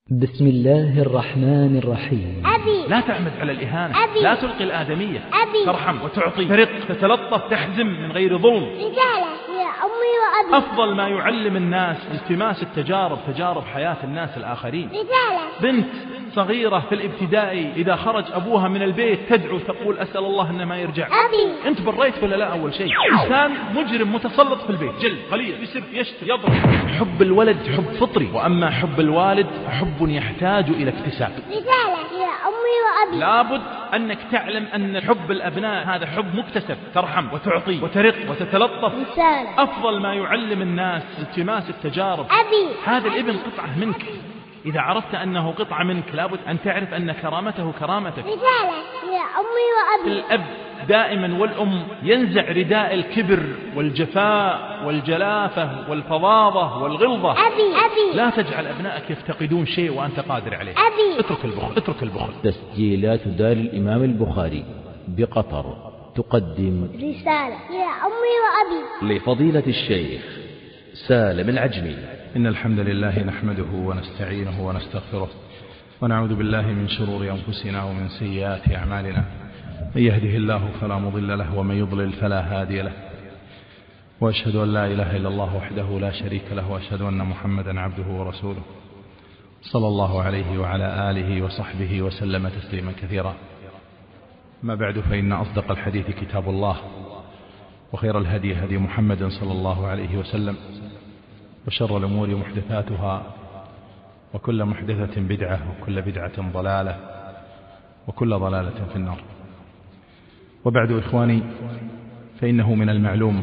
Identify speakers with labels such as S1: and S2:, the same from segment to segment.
S1: بسم الله الرحمن الرحيم.
S2: أبي. لا تعمد على الإهانة.
S3: أبي.
S2: لا تلقي الآدمية.
S3: أبي.
S2: ترحم وتعطي، ترق، تتلطف، تحزم من غير ظلم.
S3: رسالة يا أمي وأبي.
S2: أفضل ما يعلم الناس التماس التجارب، تجارب حياة الناس الآخرين.
S3: رسالة.
S2: بنت صغيرة في الابتدائي إذا خرج أبوها من البيت تدعو تقول أسأل الله أن ما يرجع.
S3: أبي.
S2: أنت بريت ولا لا؟ أول شيء إنسان مجرم متسلط في البيت، جل قليل، يسب، يشتري، يضرب. حب الولد حب فطري، وأما حب الوالد حب يحتاج إلى اكتساب.
S3: رسالة يا أمي وأبي.
S2: لابد أنك تعلم أن حب الأبناء هذا حب مكتسب، ترحم وتعطي وترق وتتلطف.
S3: رسالة.
S2: أفضل ما يعلم الناس التماس التجارب.
S3: أبي.
S2: هذا الابن قطعة منك، إذا عرفت أنه قطعة منك لابد أن تعرف أن كرامته كرامتك.
S3: رسالة يا أمي وأبي.
S2: الأب دائما والأم ينزع رداء الكبر والجفاء والجلافة والفظاظة والغلظة.
S3: أبي.
S2: لا تجعل أبنائك يفتقدون شيء وأنت قادر عليه.
S3: أبي.
S2: اترك البخل، اترك البخل.
S1: تسجيلات دار الإمام البخاري بقطر تقدم
S3: رسالة يا أمي وأبي
S1: لفضيلة الشيخ سالم العجمي.
S2: إن الحمد لله نحمده ونستعينه ونستغفره ونعوذ بالله من شرور أنفسنا ومن سيئات أعمالنا. من يهده الله فلا مضل له ومن يضلل فلا هادي له، وأشهد أن لا إله إلا الله وحده لا شريك له، وأشهد أن محمدا عبده ورسوله صلى الله عليه وعلى آله وصحبه وسلم تسليما كثيرا. ما بعد، فإن أصدق الحديث كتاب الله، وخير الهدي هدي محمد صلى الله عليه وسلم، وشر الأمور محدثاتها، وكل محدثة بدعة، وكل بدعة ضلالة، وكل ضلالة في النار. وبعد إخواني، فإنه من المعلوم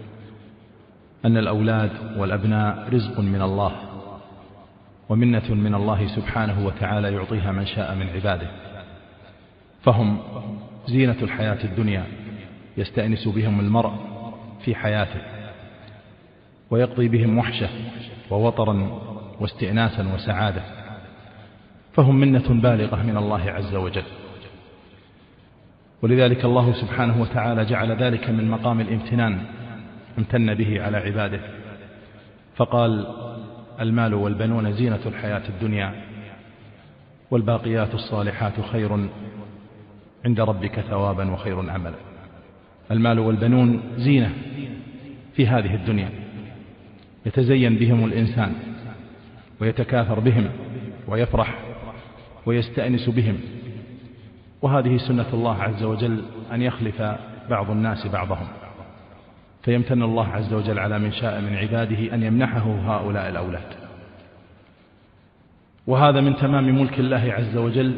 S2: أن الأولاد والأبناء رزق من الله ومنة من الله سبحانه وتعالى يعطيها من شاء من عباده، فهم زينة الحياة الدنيا يستأنس بهم المرء في حياته، ويقضي بهم وحشة ووطرا واستئناسا وسعادة، فهم منة بالغة من الله عز وجل. ولذلك الله سبحانه وتعالى جعل ذلك من مقام الامتنان، امتن به على عباده، فقال: المال والبنون زينة الحياة الدنيا والباقيات الصالحات خير عند ربك ثوابا وخير عملا. المال والبنون زينة في هذه الدنيا يتزين بهم الإنسان ويتكاثر بهم ويفرح ويستأنس بهم، وهذه سنة الله عز وجل أن يخلف بعض الناس بعضهم، فيمتن الله عز وجل على من شاء من عباده أن يمنحه هؤلاء الأولاد. وهذا من تمام ملك الله عز وجل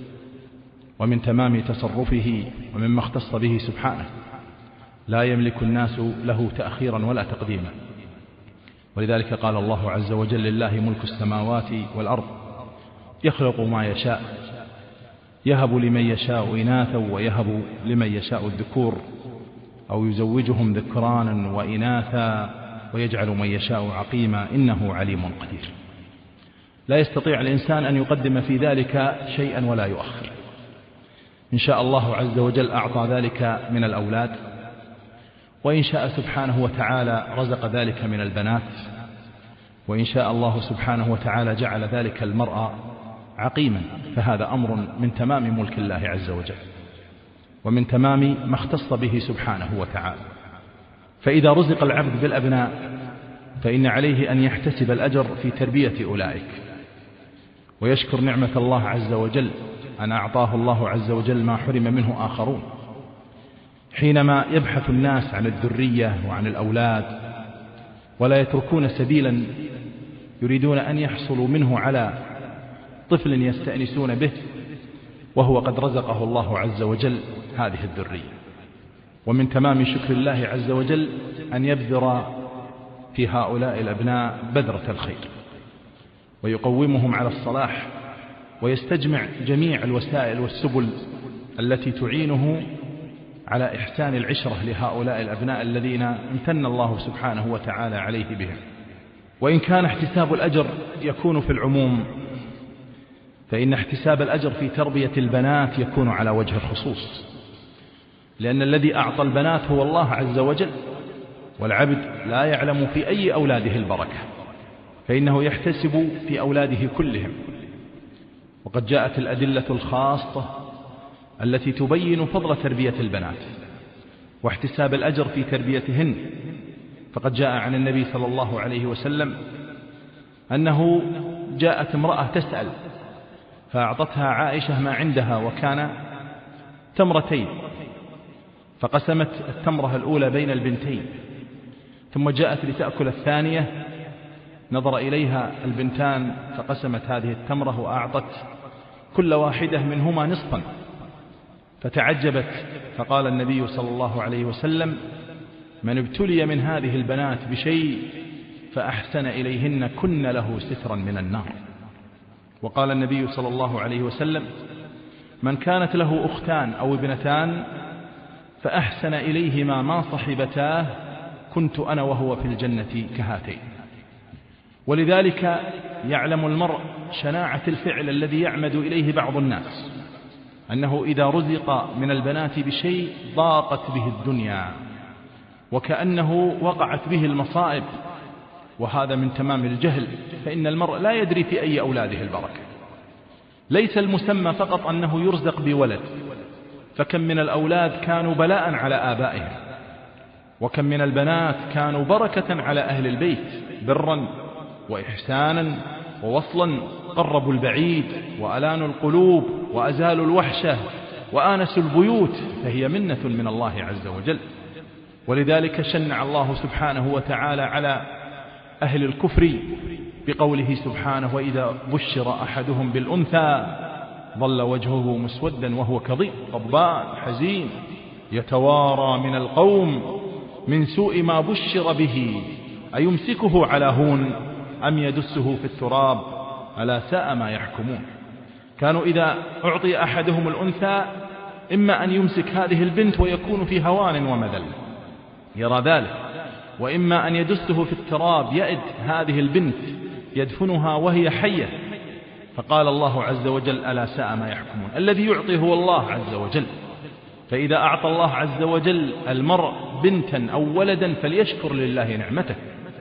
S2: ومن تمام تصرفه ومما اختص به سبحانه، لا يملك الناس له تأخيرا ولا تقديما. ولذلك قال الله عز وجل: لله ملك السماوات والأرض يخلق ما يشاء يهب لمن يشاء إناثا ويهب لمن يشاء الذكور أو يزوجهم ذكرانا وإناثا ويجعل من يشاء عقيما إنه عليم قدير. لا يستطيع الإنسان أن يقدم في ذلك شيئا ولا يؤخر. إن شاء الله عز وجل أعطى ذلك من الأولاد، وإن شاء سبحانه وتعالى رزق ذلك من البنات، وإن شاء الله سبحانه وتعالى جعل ذلك المرأة عقيما، فهذا أمر من تمام ملك الله عز وجل ومن تمام ما اختص به سبحانه وتعالى. فإذا رزق العبد بالأبناء فإن عليه أن يحتسب الأجر في تربية أولئك، ويشكر نعمة الله عز وجل أن أعطاه الله عز وجل ما حرم منه آخرون. حينما يبحث الناس عن الذرية وعن الأولاد ولا يتركون سبيلا يريدون أن يحصلوا منه على طفل يستأنسون به، وهو قد رزقه الله عز وجل هذه الذرية. ومن تمام شكر الله عز وجل أن يبذر في هؤلاء الأبناء بذرة الخير ويقومهم على الصلاح، ويستجمع جميع الوسائل والسبل التي تعينه على إحسان العشرة لهؤلاء الأبناء الذين امتن الله سبحانه وتعالى عليه بهم. وإن كان احتساب الأجر يكون في العموم، فإن احتساب الأجر في تربية البنات يكون على وجه الخصوص، لأن الذي أعطى البنات هو الله عز وجل، والعبد لا يعلم في أي أولاده البركة، فإنه يحتسب في أولاده كلهم، وقد جاءت الأدلة الخاصة التي تبين فضل تربية البنات واحتساب الأجر في تربيتهن. فقد جاء عن النبي صلى الله عليه وسلم أنه جاءت امرأة تسأل فأعطتها عائشة ما عندها، وكان تمرتين، فقسمت التمرة الأولى بين البنتين، ثم جاءت لتأكل الثانية، نظر إليها البنتان فقسمت هذه التمرة وأعطت كل واحدة منهما نصفا، فتعجبت، فقال النبي صلى الله عليه وسلم: من ابتلي من هذه البنات بشيء فأحسن إليهن كن له سترا من النار. وقال النبي صلى الله عليه وسلم: من كانت له أختان أو ابنتان فأحسن إليهما ما صحبتاه كنت أنا وهو في الجنة كهاتين. ولذلك يعلم المرء شناعة الفعل الذي يعمد إليه بعض الناس، أنه إذا رزق من البنات بشيء ضاقت به الدنيا وكأنه وقعت به المصائب، وهذا من تمام الجهل، فإن المرء لا يدري في أي أولاده البركة. ليس المسمى فقط أنه يرزق بولد، فكم من الأولاد كانوا بلاء على آبائهم، وكم من البنات كانوا بركة على أهل البيت، برا وإحسانا ووصلا، قربوا البعيد وألانوا القلوب وأزالوا الوحشة وآنسوا البيوت، فهي منة من الله عز وجل. ولذلك شنع الله سبحانه وتعالى على أهل الكفر بقوله سبحانه: وإذا بشر أحدهم بالأنثى ظل وجهه مسودا وهو كظيم غضبان حزين يتوارى من القوم من سوء ما بشر به أيمسكه على هون أم يدسه في التراب ألا ساء ما يحكمون. كانوا إذا أعطي أحدهم الأنثى إما أن يمسك هذه البنت ويكون في هوان ومذل يرى ذلك، وإما أن يدسه في التراب يأد هذه البنت يدفنها وهي حية. فقال الله عز وجل: ألا ساء ما يحكمون. الذي يعطي هو الله عز وجل، فإذا أعطى الله عز وجل المرء بنتا أو ولدا فليشكر لله نعمته.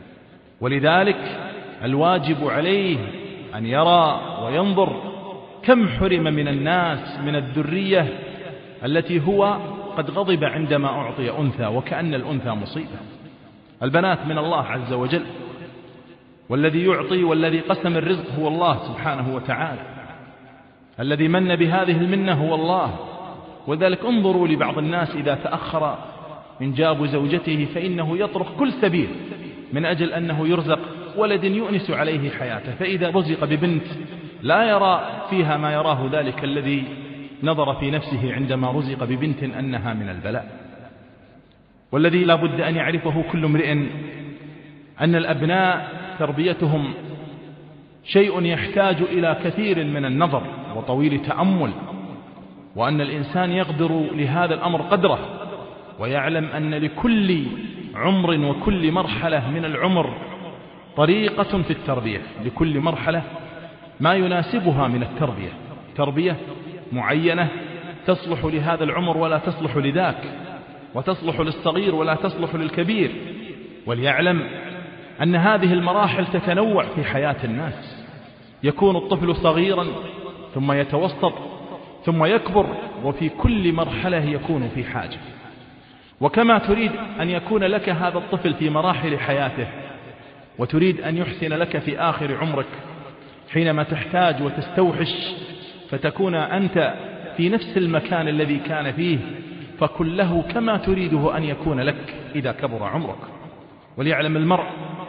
S2: ولذلك الواجب عليه أن يرى وينظر كم حرم من الناس من الذرية التي هو قد غضب عندما أعطي أنثى، وكأن الأنثى مصيبة. البنات من الله عز وجل، والذي يعطي والذي قسم الرزق هو الله سبحانه وتعالى، الذي من بهذه المنة هو الله. وذلك انظروا لبعض الناس إذا تأخر إنجاب زوجته فإنه يطرق كل سبيل من أجل أنه يرزق ولد يؤنس عليه حياته، فإذا رزق ببنت لا يرى فيها ما يراه ذلك الذي نظر في نفسه عندما رزق ببنت أنها من البلاء. والذي لا بد أن يعرفه كل امرئ أن الأبناء تربيتهم شيء يحتاج إلى كثير من النظر وطويل تأمل، وأن الإنسان يقدر لهذا الأمر قدره، ويعلم أن لكل عمر وكل مرحلة من العمر طريقة في التربية، لكل مرحلة ما يناسبها من التربية، تربية معينة تصلح لهذا العمر ولا تصلح لذاك، وتصلح للصغير ولا تصلح للكبير. وليعلم أن هذه المراحل تتنوع في حياة الناس، يكون الطفل صغيرا ثم يتوسط ثم يكبر، وفي كل مرحلة يكون في حاجة. وكما تريد أن يكون لك هذا الطفل في مراحل حياته، وتريد أن يحسن لك في آخر عمرك حينما تحتاج وتستوحش فتكون أنت في نفس المكان الذي كان فيه، فكن له كما تريده أن يكون لك إذا كبر عمرك. وليعلم المرء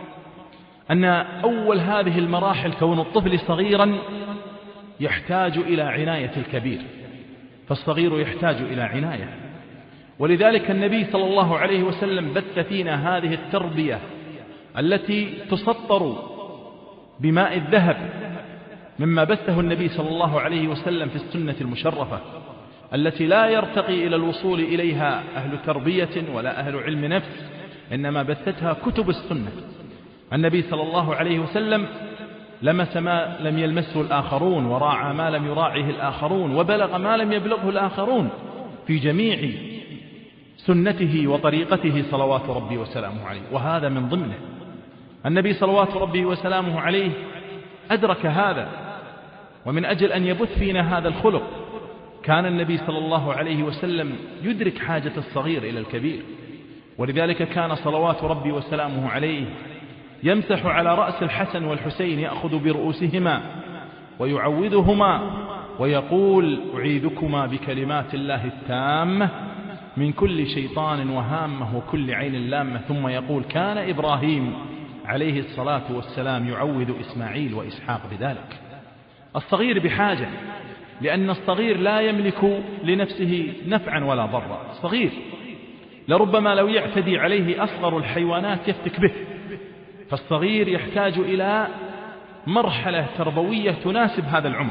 S2: أن أول هذه المراحل كون الطفل صغيرا يحتاج إلى عناية الكبير، فالصغير يحتاج إلى عناية. ولذلك النبي صلى الله عليه وسلم بث فينا هذه التربية التي تسطر بماء الذهب، مما بثه النبي صلى الله عليه وسلم في السنة المشرفة التي لا يرتقي إلى الوصول إليها أهل تربية ولا أهل علم نفس، إنما بثتها كتب السنة. النبي صلى الله عليه وسلم لمس ما لم يلمسه الآخرون، وراعى ما لم يراعه الآخرون، وبلغ ما لم يبلغه الآخرون في جميع سنته وطريقته صلوات ربي وسلامه عليه. وهذا من ضمنه النبي صلوات ربي وسلامه عليه أدرك هذا، ومن أجل أن يبث فينا هذا الخلق كان النبي صلى الله عليه وسلم يدرك حاجة الصغير إلى الكبير، ولذلك كان صلوات ربي وسلامه عليه يمسح على رأس الحسن والحسين، يأخذ برؤوسهما ويعوذهما ويقول: أعيذكما بكلمات الله التامة من كل شيطان وهامة وكل عين لامة. ثم يقول: كان إبراهيم عليه الصلاة والسلام يعوذ إسماعيل وإسحاق بذلك. الصغير بحاجة، لأن الصغير لا يملك لنفسه نفعا ولا ضرا. الصغير لربما لو يعتدي عليه أصغر الحيوانات يفتك به، فالصغير يحتاج إلى مرحلة تربوية تناسب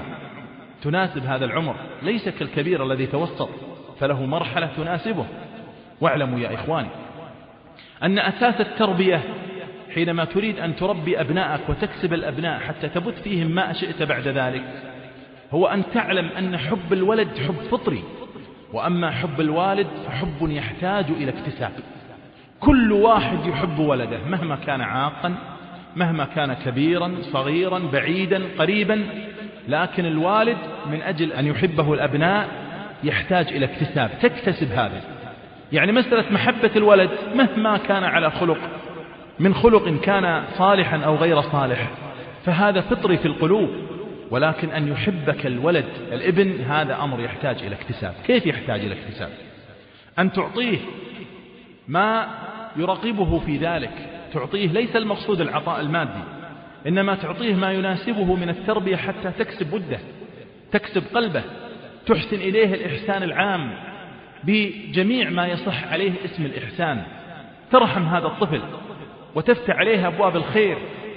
S2: هذا العمر، ليس كالكبير الذي توسط فله مرحلة تناسبه. واعلموا يا إخواني أن أساس التربية حينما تريد أن تربي أبنائك وتكسب الأبناء حتى تبث فيهم ما شئت بعد ذلك، هو أن تعلم أن حب الولد حب فطري، وأما حب الوالد فحب يحتاج إلى اكتساب. كل واحد يحب ولده مهما كان عاقا، مهما كان كبيرا صغيرا بعيدا قريبا، لكن الوالد من أجل أن يحبه الأبناء يحتاج إلى اكتساب، تكتسب هذا. يعني مسألة محبة الولد مهما كان على خلق، من خلق كان صالحا أو غير صالح، فهذا فطري في القلوب. ولكن أن يحبك الولد الابن هذا أمر يحتاج إلى اكتساب. كيف يحتاج إلى اكتساب؟ أن تعطيه ما يرغبه في ذلك، تعطيه ليس المقصود العطاء المادي، إنما تعطيه ما يناسبه من التربية حتى تكسب وده، تكسب قلبه، تحسن إليه الإحسان العام بجميع ما يصح عليه اسم الإحسان، ترحم هذا الطفل وتفتح عليه أبواب الخير،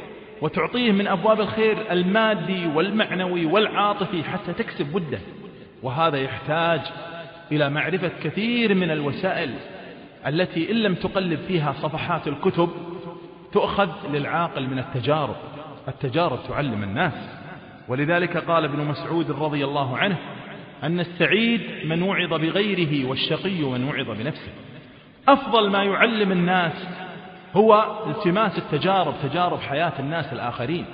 S2: وتعطيه من أبواب الخير المادي والمعنوي والعاطفي حتى تكسب وده. وهذا يحتاج إلى معرفة كثير من الوسائل التي إن لم تقلب فيها صفحات الكتب تؤخذ للعاقل من التجارب تعلم الناس. ولذلك قال ابن مسعود رضي الله عنه أن السعيد من وعظ بغيره والشقي من وعظ بنفسه. أفضل ما يعلم الناس هو التماس تجارب حياة الناس الآخرين،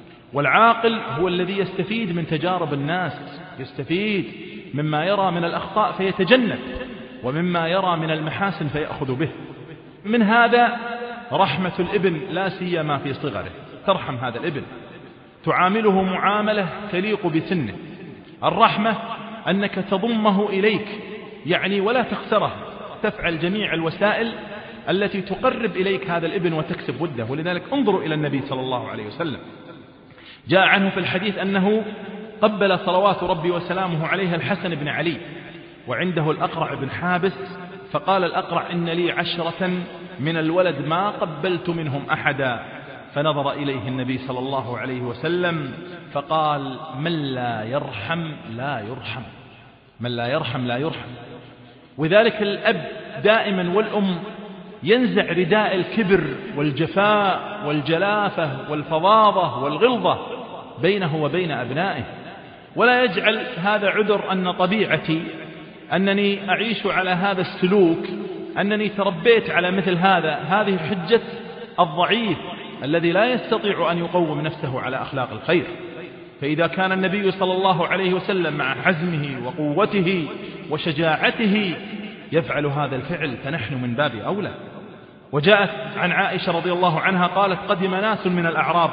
S2: والعاقل هو الذي يستفيد من تجارب الناس، يستفيد مما يرى من الأخطاء فيتجنب، ومما يرى من المحاسن فيأخذ به. من هذا رحمة الابن لا سيما في صغره، ترحم هذا الابن، تعامله معاملة تليق بسنه. الرحمة أنك تضمه إليك يعني ولا تخسره، تفعل جميع الوسائل التي تقرب إليك هذا الابن وتكسب وده. ولذلك انظروا إلى النبي صلى الله عليه وسلم، جاء عنه في الحديث أنه قبل صلوات ربي وسلامه عليه الحسن بن علي وعنده الأقرع بن حابس، فقال الأقرع: إن لي 10 من الولد ما قبلت منهم أحدا. فنظر إليه النبي صلى الله عليه وسلم فقال: من لا يرحم لا يرحم، من لا يرحم لا يرحم. وذلك الأب دائما والأم ينزع رداء الكبر والجفاء والجلافة والفظاظة والغلظة بينه وبين أبنائه، ولا يجعل هذا عذر أن طبيعتي أنني أعيش على هذا السلوك، أنني تربيت على مثل هذا. هذه حجة الضعيف الذي لا يستطيع أن يقوم نفسه على أخلاق الخير. فإذا كان النبي صلى الله عليه وسلم مع حزمه وقوته وشجاعته يفعل هذا الفعل، فنحن من باب أولى. وجاءت عن عائشة رضي الله عنها قالت: قدم ناس من الأعراب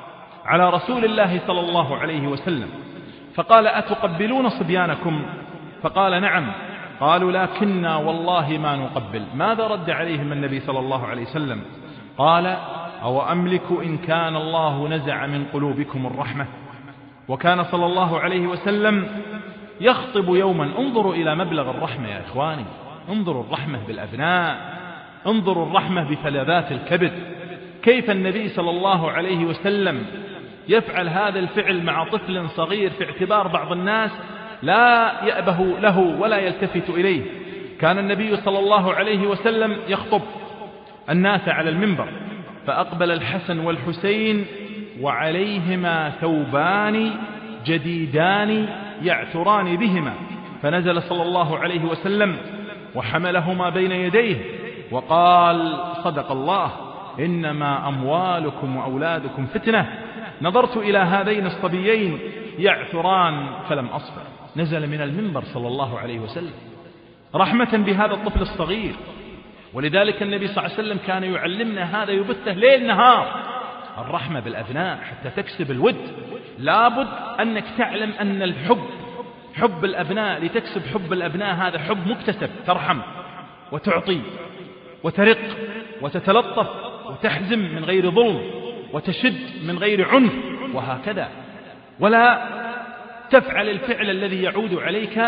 S2: على رسول الله صلى الله عليه وسلم فقال: أتقبلون صبيانكم؟ فقال: نعم. قالوا: لكننا والله ما نقبل. ماذا رد عليهم النبي صلى الله عليه وسلم؟ قال: أو أملك إن كان الله نزع من قلوبكم الرحمة. وكان صلى الله عليه وسلم يخطب يوما. انظروا إلى مبلغ الرحمة يا إخواني، انظروا الرحمة بالأبناء، انظروا الرحمة بفلذات الكبد، كيف النبي صلى الله عليه وسلم يفعل هذا الفعل مع طفل صغير في اعتبار بعض الناس لا يأبه له ولا يلتفت إليه. كان النبي صلى الله عليه وسلم يخطب الناس على المنبر، فأقبل الحسن والحسين وعليهما ثوبان جديدان يعتران بهما، فنزل صلى الله عليه وسلم وحملهما بين يديه وقال: صدق الله، إنما أموالكم وأولادكم فتنة. نظرت إلى هذين الصبيين يعثران فلم أصبر. نزل من المنبر صلى الله عليه وسلم رحمة بهذا الطفل الصغير. ولذلك النبي صلى الله عليه وسلم كان يعلمنا هذا، يبثه ليل نهار، الرحمة بالأبناء حتى تكسب الود. لابد أنك تعلم أن حب الأبناء، لتكسب حب الأبناء هذا حب مكتسب، ترحم وتعطي وترق وتتلطف وتحزم من غير ظلم وتشد من غير عنف وهكذا، ولا تفعل الفعل الذي يعود عليك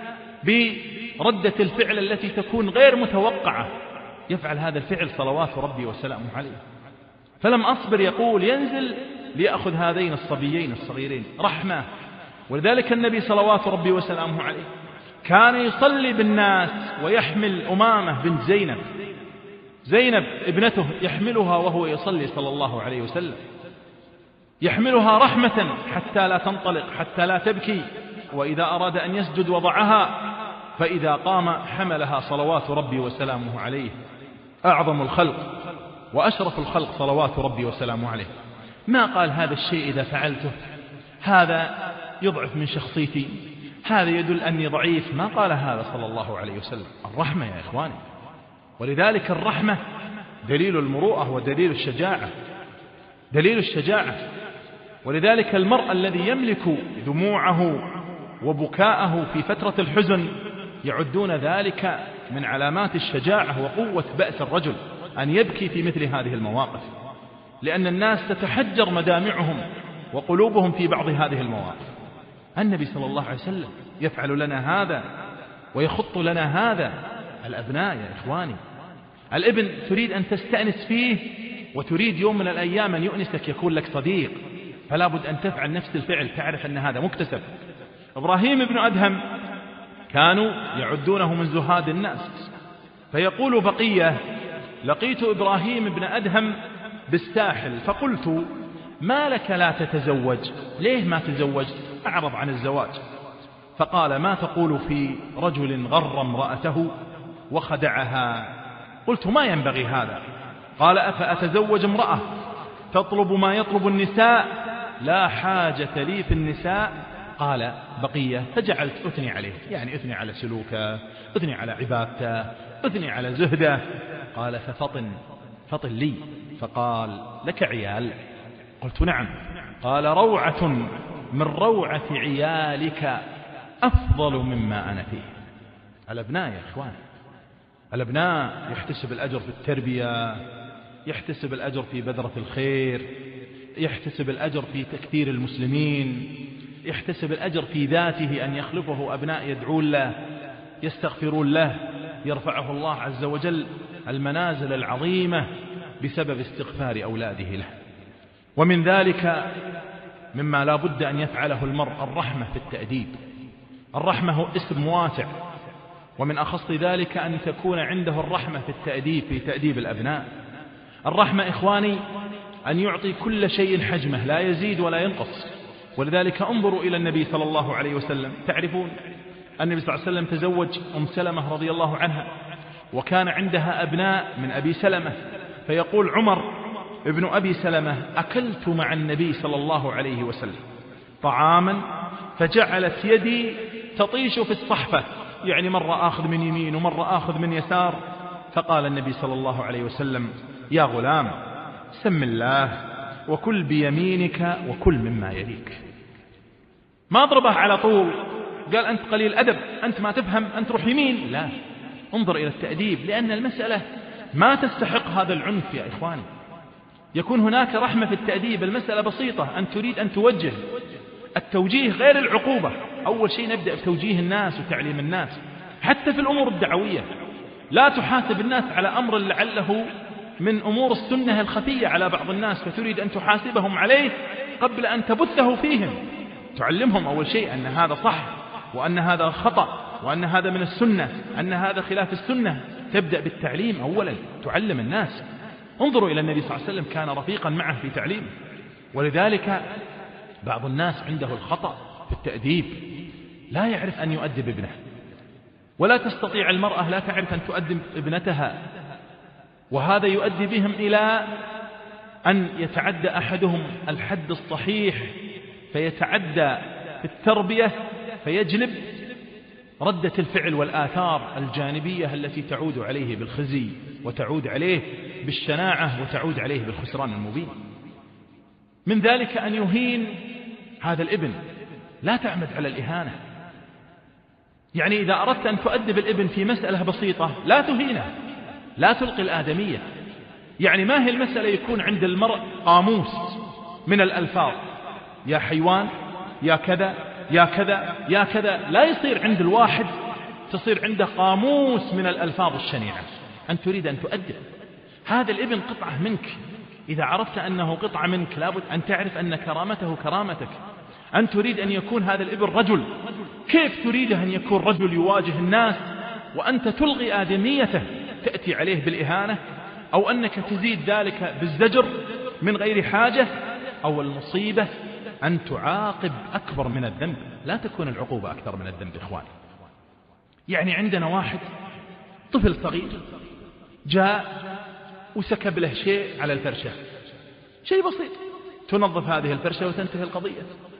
S2: بردة الفعل التي تكون غير متوقعة. يفعل هذا الفعل صلوات ربي وسلامه عليه. فلم أصبر يقول ينزل ليأخذ هذين الصبيين الصغيرين رحمة. ولذلك النبي صلوات ربي وسلامه عليه كان يصلي بالناس ويحمل أمامة بنت زينب ابنته، يحملها وهو يصلي صلى الله عليه وسلم، يحملها رحمة حتى لا تنطلق، حتى لا تبكي، وإذا أراد أن يسجد وضعها، فإذا قام حملها صلوات ربي وسلامه عليه. أعظم الخلق وأشرف الخلق صلوات ربي وسلامه عليه. ما قال هذا الشيء إذا فعلته هذا يضعف من شخصيتي، هذا يدل أني ضعيف، ما قال هذا صلى الله عليه وسلم. الرحمة يا إخواني، ولذلك الرحمة دليل المروءة ودليل الشجاعة، دليل الشجاعة. ولذلك المرء الذي يملك دموعه وبكاءه في فترة الحزن يعدون ذلك من علامات الشجاعة وقوة بأس الرجل، أن يبكي في مثل هذه المواقف، لأن الناس تتحجر مدامعهم وقلوبهم في بعض هذه المواقف. النبي صلى الله عليه وسلم يفعل لنا هذا ويخط لنا هذا. الأبناء يا إخواني، الابن تريد أن تستأنس فيه وتريد يوم من الأيام أن يؤنسك، يكون لك صديق، فلا بد أن تفعل نفس الفعل، تعرف أن هذا مكتسب. إبراهيم بن أدهم كانوا يعدونه من زهاد الناس، فيقول بقية: لقيت إبراهيم بن أدهم بالساحل فقلت: ما لك لا تتزوج؟ ليه ما تزوج؟ أعرض عن الزواج. فقال: ما تقول في رجل غر امرأته وخدعها؟ قلت: ما ينبغي هذا. قال: أفأتزوج امرأة تطلب ما يطلب النساء؟ لا حاجة لي في النساء. قال بقية: فجعلت أثني عليه، يعني أثني على سلوكه، أثني على عبادته، أثني على زهده. قال: فطن لي. فقال: لك عيال؟ قلت: نعم. قال: روعة من روعة عيالك أفضل مما أنا فيه. الأبناء يا إخوان، الأبناء يحتسب الأجر في التربية، يحتسب الأجر في بذرة الخير، يحتسب الأجر في تكثير المسلمين، يحتسب الأجر في ذاته أن يخلفه أبناء يدعون له، يستغفرون له، يرفعه الله عز وجل المنازل العظيمة بسبب استغفار أولاده له. ومن ذلك مما لا بد أن يفعله المرء الرحمة في التأديب. الرحمة هو اسم واسع، ومن أخص ذلك أن تكون عنده الرحمة في التأديب، في تأديب الأبناء. الرحمة إخواني أن يعطي كل شيء حجمه، لا يزيد ولا ينقص. ولذلك انظروا إلى النبي صلى الله عليه وسلم، تعرفون النبي صلى الله عليه وسلم تزوج سلمة رضي الله عنها، وكان عندها أبناء من أبي سلمة، فيقول عمر ابن أبي سلمة: أكلت مع النبي صلى الله عليه وسلم طعاما فجعلت يدي تطيش في الصحفة، يعني مرة آخذ من يمين ومرة آخذ من يسار. فقال النبي صلى الله عليه وسلم: يا غلام، سم الله وكل بيمينك وكل مما يليك. ما ضربه على طول، قال: أنت قليل أدب، أنت ما تفهم، أنت روح يمين. لا، انظر إلى التأديب، لأن المسألة ما تستحق هذا العنف يا إخواني. يكون هناك رحمة في التأديب، المسألة بسيطة، أن تريد أن توجه. التوجيه غير العقوبة. أول شيء نبدأ بتوجيه الناس وتعليم الناس، حتى في الأمور الدعوية. لا تحاسب الناس على أمر لعله من أمور السنة الخفية على بعض الناس، فتريد أن تحاسبهم عليه قبل أن تبثه فيهم. تعلمهم أول شيء أن هذا صح، وأن هذا خطأ، وأن هذا من السنة، أن هذا خلاف السنة. تبدأ بالتعليم أولا، تعلم الناس. انظروا إلى النبي صلى الله عليه وسلم، كان رفيقا معه في تعليمه. ولذلك بعض الناس عنده الخطأ في التأديب، لا يعرف أن يؤدب ابنه، ولا تستطيع المرأة لا تعرف أن تؤدب ابنتها، وهذا يؤدي بهم إلى أن يتعدى أحدهم الحد الصحيح فيتعدى التربية فيجلب ردة الفعل والآثار الجانبية التي تعود عليه بالخزي وتعود عليه بالشناعة وتعود عليه بالخسران المبين. من ذلك أن يهين هذا الابن، لا تعمد على الإهانة. يعني إذا أردت أن تؤدب الابن في مسألة بسيطة لا تهينه، لا تلقي الآدمية. يعني ما هي المسألة يكون عند المرء قاموس من الألفاظ، يا حيوان، يا كذا، يا كذا، يا كذا، لا يصير عند الواحد تصير عنده قاموس من الألفاظ الشنيعة. أن تريد أن تؤدب هذا الابن قطعة منك، إذا عرفت أنه قطعة منك لابد أن تعرف أن كرامته كرامتك. أن تريد أن يكون هذا الابن رجل، كيف تريده أن يكون رجل يواجه الناس وأنت تلغي آدميته، تأتي عليه بالإهانة، أو أنك تزيد ذلك بالزجر من غير حاجة، أو المصيبة أن تعاقب أكبر من الذنب. لا تكون العقوبة أكثر من الذنب إخواني. يعني عندنا واحد طفل صغير جاء وسكب له شيء على الفرشة، شيء بسيط، تنظف هذه الفرشة وتنتهي القضية.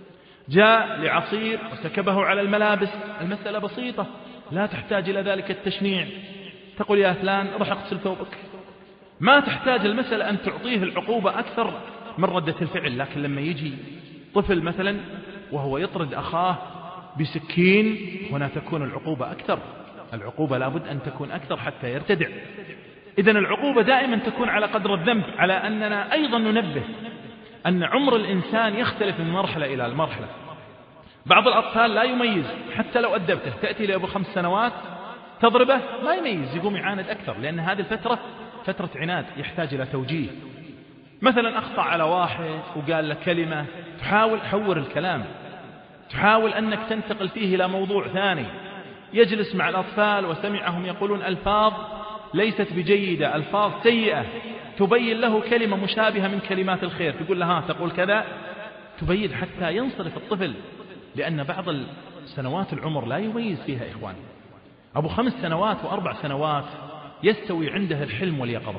S2: جاء لعصير وسكبه على الملابس، المسألة بسيطة لا تحتاج إلى ذلك التشنيع. تقول يا فلان روح اغسل ثوبك، ما تحتاج المسألة أن تعطيه العقوبة أكثر من ردة الفعل. لكن لما يجي طفل مثلا وهو يطرد أخاه بسكين، هنا تكون العقوبة أكثر. العقوبة لابد أن تكون أكثر حتى يرتدع. إذن العقوبة دائما تكون على قدر الذنب، على أننا أيضا ننبه أن عمر الإنسان يختلف من مرحلة إلى المرحلة. بعض الأطفال لا يميز حتى لو أدبته، تأتي لأبو 5 سنوات تضربه ما يميز، يقوم يعاند أكثر، لأن هذه الفترة فترة عناد يحتاج إلى توجيه. مثلا أخطأ على واحد وقال له كلمة، تحاول حور الكلام، تحاول أنك تنتقل فيه إلى موضوع ثاني. يجلس مع الأطفال وسمعهم يقولون ألفاظ ليست بجيدة، ألفاظ سيئة، تبين له كلمة مشابهة من كلمات الخير، تقول له ها تقول كذا، تبين حتى ينصرف الطفل. لأن بعض سنوات العمر لا يميز فيها إخواني. أبو 5 سنوات و4 سنوات يستوي عنده الحلم واليقظة.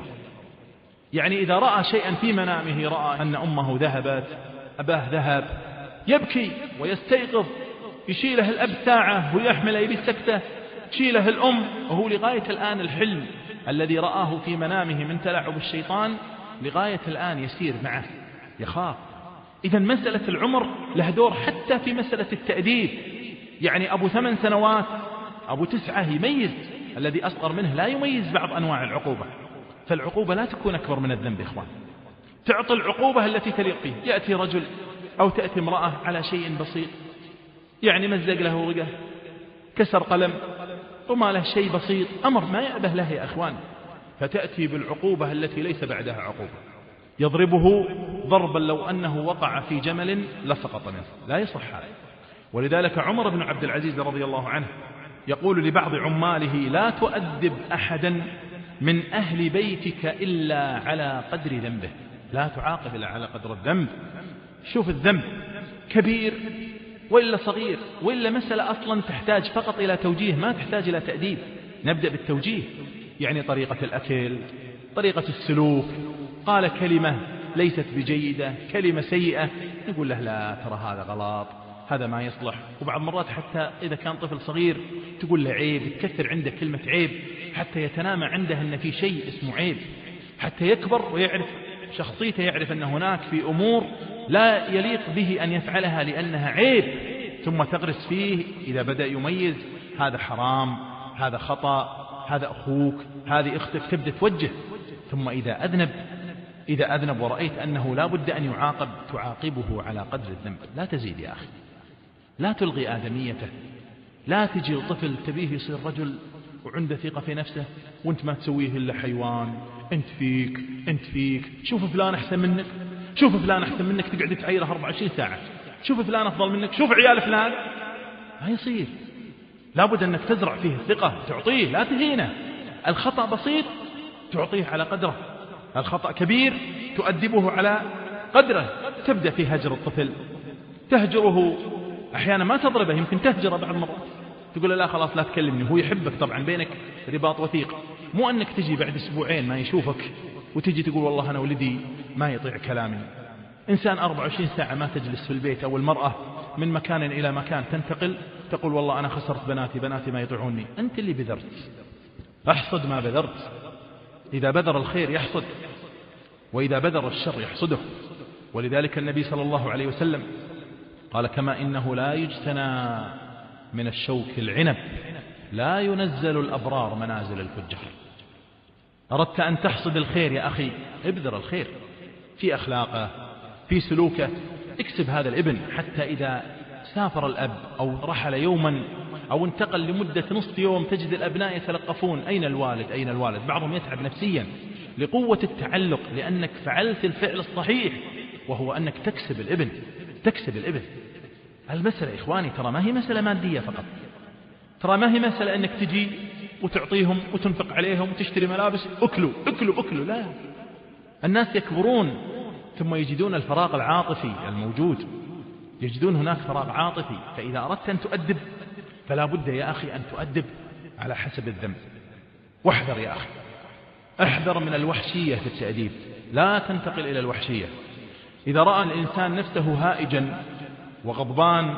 S2: يعني إذا رأى شيئا في منامه، رأى أن أمه ذهبت، أباه ذهب، يبكي ويستيقظ، يشيله الأب ساعة ويحمله يبي سكته، تشيله الأم، وهو لغاية الآن الحلم الذي رآه في منامه من تلاعب الشيطان لغاية الآن يسير معه، يخاف. إذن مسألة العمر له دور حتى في مسألة التأديب. يعني أبو 8 سنوات، أبو 9 يميز، الذي أصغر منه لا يميز بعض أنواع العقوبة. فالعقوبة لا تكون أكبر من الذنب إخوان. تعطي العقوبة التي تليق فيه. يأتي رجل أو تأتي امرأة على شيء بسيط، يعني مزق له ورقة، كسر قلم، وما له شيء بسيط، أمر ما يأبه له يا أخوان، فتأتي بالعقوبة التي ليس بعدها عقوبة. يضربه ضربا لو أنه وقع في جمل لسقط منه، لا يصح هذا. ولذلك عمر بن عبد العزيز رضي الله عنه يقول لبعض عماله: لا تؤدب أحدا من أهل بيتك إلا على قدر ذنبه، لا تعاقب إلا على قدر الذنب. شوف الذنب كبير وإلا صغير، وإلا مسألة أصلا تحتاج فقط إلى توجيه، ما تحتاج إلى تأديب. نبدأ بالتوجيه، يعني طريقة الأكل، طريقة السلوك، قال كلمة ليست بجيدة، كلمة سيئة، نقول له لا ترى هذا غلط، هذا ما يصلح. وبعض مرات حتى إذا كان طفل صغير تقول له عيب، تكثر عنده كلمة عيب حتى يتنامى عنده أن في شيء اسمه عيب، حتى يكبر ويعرف شخصيته، يعرف أن هناك في أمور لا يليق به أن يفعلها لأنها عيب، ثم تغرس فيه. إذا بدأ يميز هذا حرام، هذا خطأ، هذا أخوك، هذه أختك، تبدأ توجه. ثم إذا أذنب ورأيت أنه لا بد أن يعاقب، تعاقبه على قدر الذنب، لا تزيد يا أخي، لا تلغي آدميته. لا تجي الطفل تبيه يصير رجل وعنده ثقة في نفسه وانت ما تسويه إلا حيوان، انت فيك، شوف فلان أحسن منك، شوف فلان أحسن منك، تقعد تعيره 24 ساعة، شوف فلان أفضل منك، شوف عيال فلان. ما يصير، لابد أنك تزرع فيه الثقة، تعطيه، لا تهينه. الخطأ بسيط تعطيه على قدره، الخطأ كبير تؤدبه على قدره. تبدأ في هجر الطفل، تهجره، أحيانا ما تضربه، يمكن تهجره بعض المرات، تقول له لا خلاص لا تكلمني، هو يحبك طبعا، بينك رباط وثيق. مو أنك تجي بعد 2 أسبوع ما يشوفك وتجي تقول والله أنا ولدي ما يطيع كلامي، إنسان 24 ساعة ما تجلس في البيت، أو المرأة من مكان إلى مكان تنتقل تقول والله أنا خسرت بناتي ما يطيعوني. أنت اللي بذرت، احصد ما بذرت. إذا بذر الخير يحصد، وإذا بذر الشر يحصده. ولذلك النبي صلى الله عليه وسلم قال كما إنه لا يجتنى من الشوك العنب لا ينزل الأبرار منازل الفجار. أردت أن تحصد الخير يا أخي، ابذر الخير في أخلاقه، في سلوكه. اكسب هذا الابن حتى إذا سافر الأب أو رحل يوما أو انتقل لمدة نصف يوم تجد الأبناء يتلقفون أين الوالد أين الوالد. بعضهم يتعب نفسيا لقوة التعلق، لأنك فعلت الفعل الصحيح وهو أنك تكسب الابن. تكسب الابن. المسألة إخواني ترى ما هي مسألة مادية فقط، ترى ما هي مسألة أنك تجي وتعطيهم وتنفق عليهم وتشتري ملابس أكلوا أكلوا أكلوا. لا، الناس يكبرون ثم يجدون الفراغ العاطفي الموجود، يجدون هناك فراغ عاطفي. فإذا أردت أن تؤدب فلا بد يا أخي أن تؤدب على حسب الذنب. واحذر يا أخي، احذر من الوحشية في التأديب، لا تنتقل إلى الوحشية. إذا رأى الإنسان نفسه هائجا وغضبان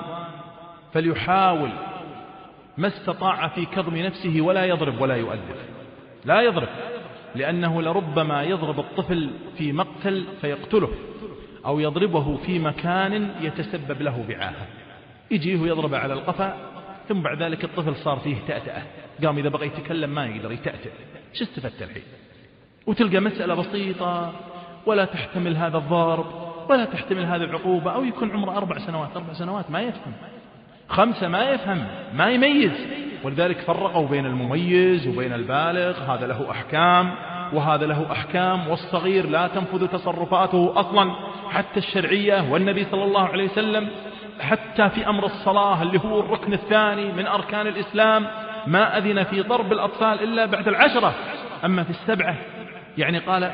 S2: فليحاول ما استطاع في كظم نفسه ولا يضرب ولا يؤدب. لا يضرب، لأنه لربما يضرب الطفل في مقتل فيقتله، أو يضربه في مكان يتسبب له بعاهة، يجيه يضرب على القفا ثم بعد ذلك الطفل صار فيه تأتأة، قام إذا بغى يتكلم ما يقدر يتأتأ. شو استفدت الحين؟ وتلقى مسألة بسيطة ولا تحتمل هذا الضرب ولا تحتمل هذه العقوبة، أو يكون عمره 4 سنوات ما يفهم، 5 ما يفهم ما يميز. ولذلك فرقوا بين المميز وبين البالغ، هذا له أحكام وهذا له أحكام، والصغير لا تنفذ تصرفاته أصلا حتى الشرعية. والنبي صلى الله عليه وسلم حتى في أمر الصلاة اللي هو الركن الثاني من أركان الإسلام ما أذن في ضرب الأطفال إلا بعد 10، أما في 7 يعني قال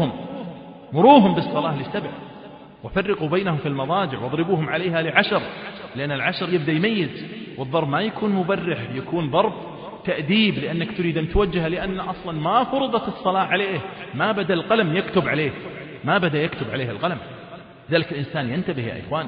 S2: مروهم بالصلاة ل7، وفرقوا بينهم في المضاجع واضربوهم عليها ل10، لأن 10 يبدأ يميز. والضرب ما يكون مبرح، يكون ضرب تأديب، لأنك تريد أن توجه، لأن أصلا ما فرضت الصلاة عليه، ما بدأ القلم يكتب عليه، ما بدأ يكتب عليه القلم. ذلك الإنسان ينتبه يا إخوان،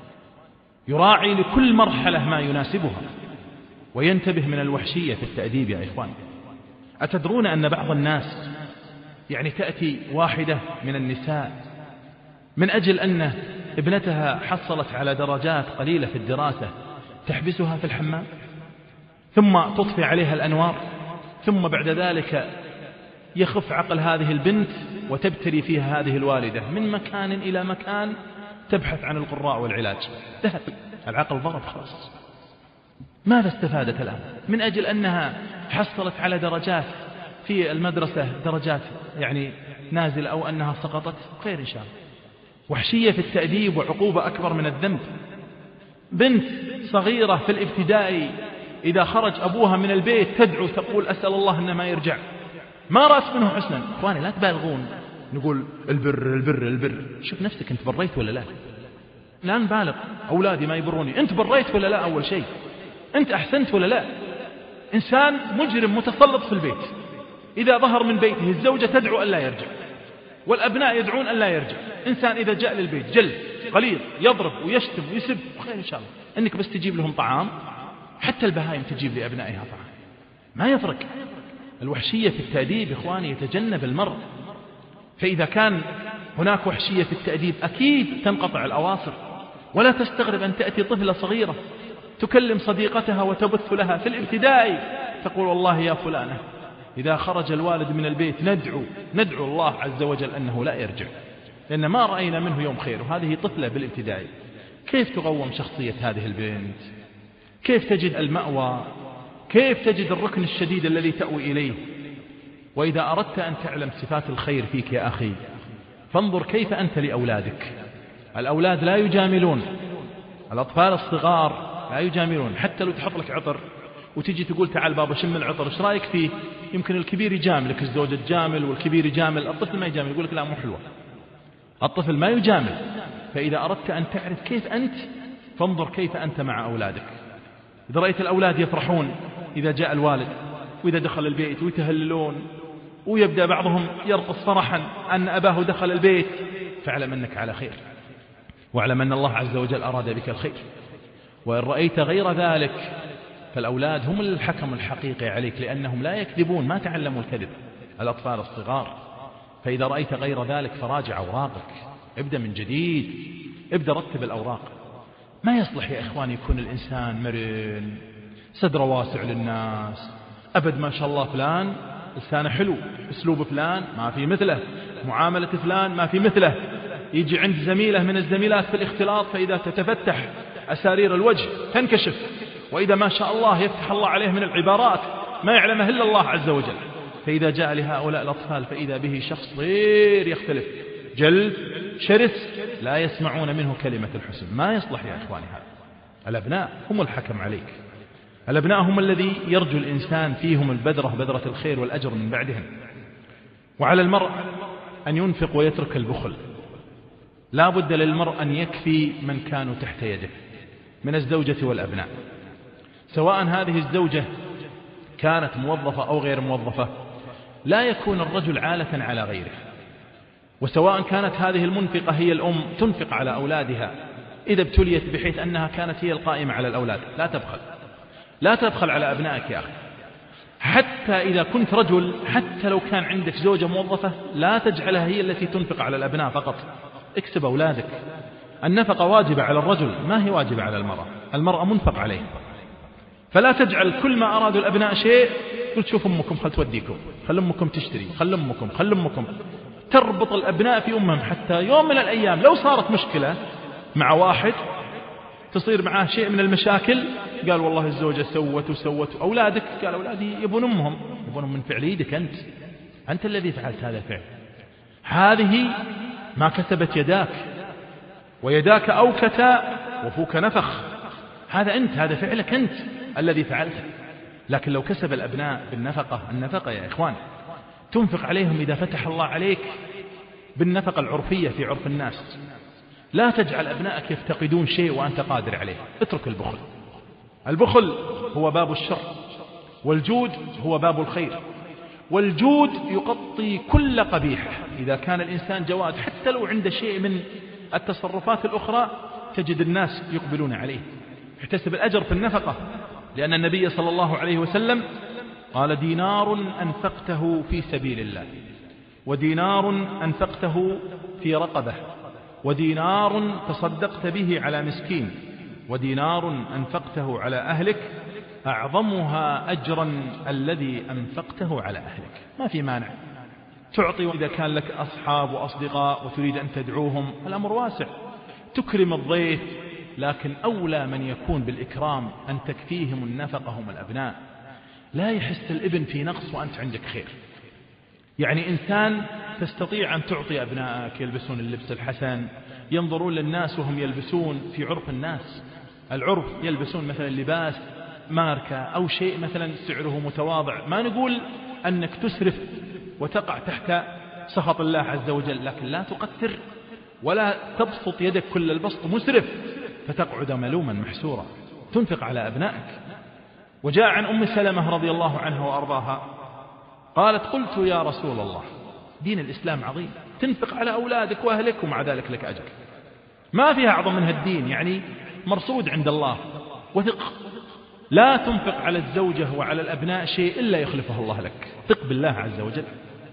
S2: يراعي لكل مرحلة ما يناسبها، وينتبه من الوحشية في التأديب يا إخوان. أتدرون أن بعض الناس يعني تأتي واحدة من النساء من أجل أن ابنتها حصلت على درجات قليلة في الدراسة تحبسها في الحمام، ثم تطفي عليها الأنوار، ثم بعد ذلك يخف عقل هذه البنت وتبتلي فيها هذه الوالدة من مكان إلى مكان تبحث عن القراء والعلاج. ذهب العقل ضغط خلاص. ماذا استفادت الآن؟ من أجل أنها حصلت على درجات في المدرسة، درجات يعني نازل، أو أنها سقطت، خير إن شاء الله. وحشية في التأديب وعقوبة أكبر من الذنب. بنت صغيرة في الابتدائي إذا خرج أبوها من البيت تدعو تقول أسأل الله أن ما يرجع، ما رأس منه حسنا. إخواني لا تبالغون، نقول البر البر البر. شوف نفسك أنت بريت ولا لا؟ لا نبالغ، أولادي ما يبروني، أنت بريت ولا لا؟ أول شيء أنت أحسنت ولا لا؟ إنسان مجرم متسلط في البيت، إذا ظهر من بيته الزوجة تدعو أن لا يرجع، والأبناء يدعون أن لا يرجع. إنسان إذا جاء للبيت جل قليل يضرب ويشتم ويسب، خير إن شاء الله أنك بس تجيب لهم طعام. حتى البهائم تجيب لأبنائها طعام، ما يفرق. الوحشية في التأديب إخواني يتجنب المرء. فإذا كان هناك وحشية في التأديب أكيد تنقطع الأواصر. ولا تستغرب أن تأتي طفلة صغيرة تكلم صديقتها وتبث لها في الابتدائي تقول والله يا فلانة إذا خرج الوالد من البيت ندعو الله عز وجل أنه لا يرجع، لأن ما رأينا منه يوم خير. وهذه طفلة بالابتدائي. كيف تقوم شخصية هذه البنت؟ كيف تجد المأوى؟ كيف تجد الركن الشديد الذي تأوي إليه؟ وإذا أردت أن تعلم صفات الخير فيك يا أخي فانظر كيف أنت لأولادك. الأولاد لا يجاملون، الأطفال الصغار لا يجاملون. حتى لو تحط لك عطر وتجي تقول تعال بابا شم العطر ايش رايك فيه، يمكن الكبير يجاملك، الزوجة تجامل والكبير يجامل، الطفل ما يجامل، يقول لك لا مو حلوة. الطفل ما يجامل. فإذا أردت أن تعرف كيف أنت فانظر كيف أنت مع أولادك. إذا رأيت الأولاد يفرحون إذا جاء الوالد، وإذا دخل البيت ويتهللون، ويبدأ بعضهم يرقص فرحا أن أباه دخل البيت، فاعلم أنك على خير. واعلم أن الله عز وجل أراد بك الخير. وإن رأيت غير ذلك فالأولاد هم الحكم الحقيقي عليك، لأنهم لا يكذبون، ما تعلموا الكذب، الأطفال الصغار. فإذا رأيت غير ذلك فراجع أوراقك، ابدأ من جديد، ابدأ رتب الأوراق. ما يصلح يا إخواني يكون الإنسان مرن صدره واسع للناس، أبد ما شاء الله فلان لسانه حلو، أسلوب فلان ما في مثله، معاملة فلان ما في مثله. يجي عند زميله من الزميلات في الاختلاط، فإذا تتفتح أسارير الوجه تنكشف، وإذا ما شاء الله يفتح الله عليه من العبارات ما يعلمه إلا الله عز وجل. فإذا جاء لهؤلاء الأطفال فإذا به شخص غير يختلف، جلد شرس لا يسمعون منه كلمة الحسن. ما يصلح يا إخواني هذا. الأبناء هم الحكم عليك، الأبناء هم الذي يرجو الإنسان فيهم البذرة، بذرة الخير والأجر من بعدهم. وعلى المرء أن ينفق ويترك البخل. لا بد للمرء أن يكفي من كانوا تحت يده من الزوجة والأبناء، سواء هذه الزوجة كانت موظفة أو غير موظفة. لا يكون الرجل عالة على غيره. وسواء كانت هذه المنفقة هي الأم تنفق على أولادها إذا ابتليت بحيث أنها كانت هي القائمة على الأولاد، لا تبخل، لا تبخل على أبنائك يا أخي. حتى إذا كنت رجل، حتى لو كان عندك زوجة موظفة، لا تجعلها هي التي تنفق على الأبناء فقط، اكسب أولادك. النفقة واجبة على الرجل، ما هي واجبة على المرأة. المرأة منفق عليه. فلا تجعل كل ما أرادوا الأبناء شيء قلت شوف أمكم خل توديكم، خل أمكم تشتري، خل أمكم. تربط الأبناء في أمهم، حتى يوم من الأيام لو صارت مشكلة مع واحد تصير معاه شيء من المشاكل، قال والله الزوجة سوت أولادك، قال أولادي يبون أمهم من فعل يدك، أنت الذي فعلت هذا الفعل. هذه ما كسبت يداك، ويداك أوكتا وفوك نفخ. هذا أنت، هذا فعلك أنت الذي فعلته. لكن لو كسب الأبناء النفقة يا إخوان تنفق عليهم إذا فتح الله عليك بالنفقة العرفية في عرف الناس. لا تجعل أبنائك يفتقدون شيء وأنت قادر عليه. اترك البخل. البخل هو باب الشر، والجود هو باب الخير. والجود يغطي كل قبيح. إذا كان الإنسان جواد حتى لو عنده شيء من التصرفات الأخرى تجد الناس يقبلون عليه، يحتسب الأجر في النفقة. لأن النبي صلى الله عليه وسلم قال دينار أنفقته في سبيل الله، ودينار أنفقته في رقبة، ودينار تصدقت به على مسكين، ودينار أنفقته على أهلك، أعظمها أجرا الذي أنفقته على أهلك. ما في مانع تعطي، وإذا كان لك أصحاب وأصدقاء وتريد أن تدعوهم الأمر واسع، تكرم الضيف. لكن أولى من يكون بالإكرام أن تكفيهم النفقة هم الأبناء. لا يحس الابن في نقص وأنت عندك خير. يعني إنسان تستطيع أن تعطي أبنائك يلبسون اللبس الحسن، ينظرون للناس وهم يلبسون في عرف الناس. العرف يلبسون مثلا لباس ماركة أو شيء مثلا سعره متواضع. ما نقول أنك تسرف وتقع تحت سخط الله عز وجل، لكن لا تقتر ولا تبسط يدك كل البسط مسرف فتقعد ملوما محسورا. تنفق على أبنائك. وجاء عن أم سلمة رضي الله عنها وأرضاها قالت قلت يا رسول الله، دين الإسلام عظيم، تنفق على أولادك وأهلك ومع ذلك لك أجر، ما فيها أعظم من هالدين، يعني مرصود عند الله. وثق، لا تنفق على الزوجة وعلى الأبناء شيء إلا يخلفه الله لك. ثق بالله عز وجل.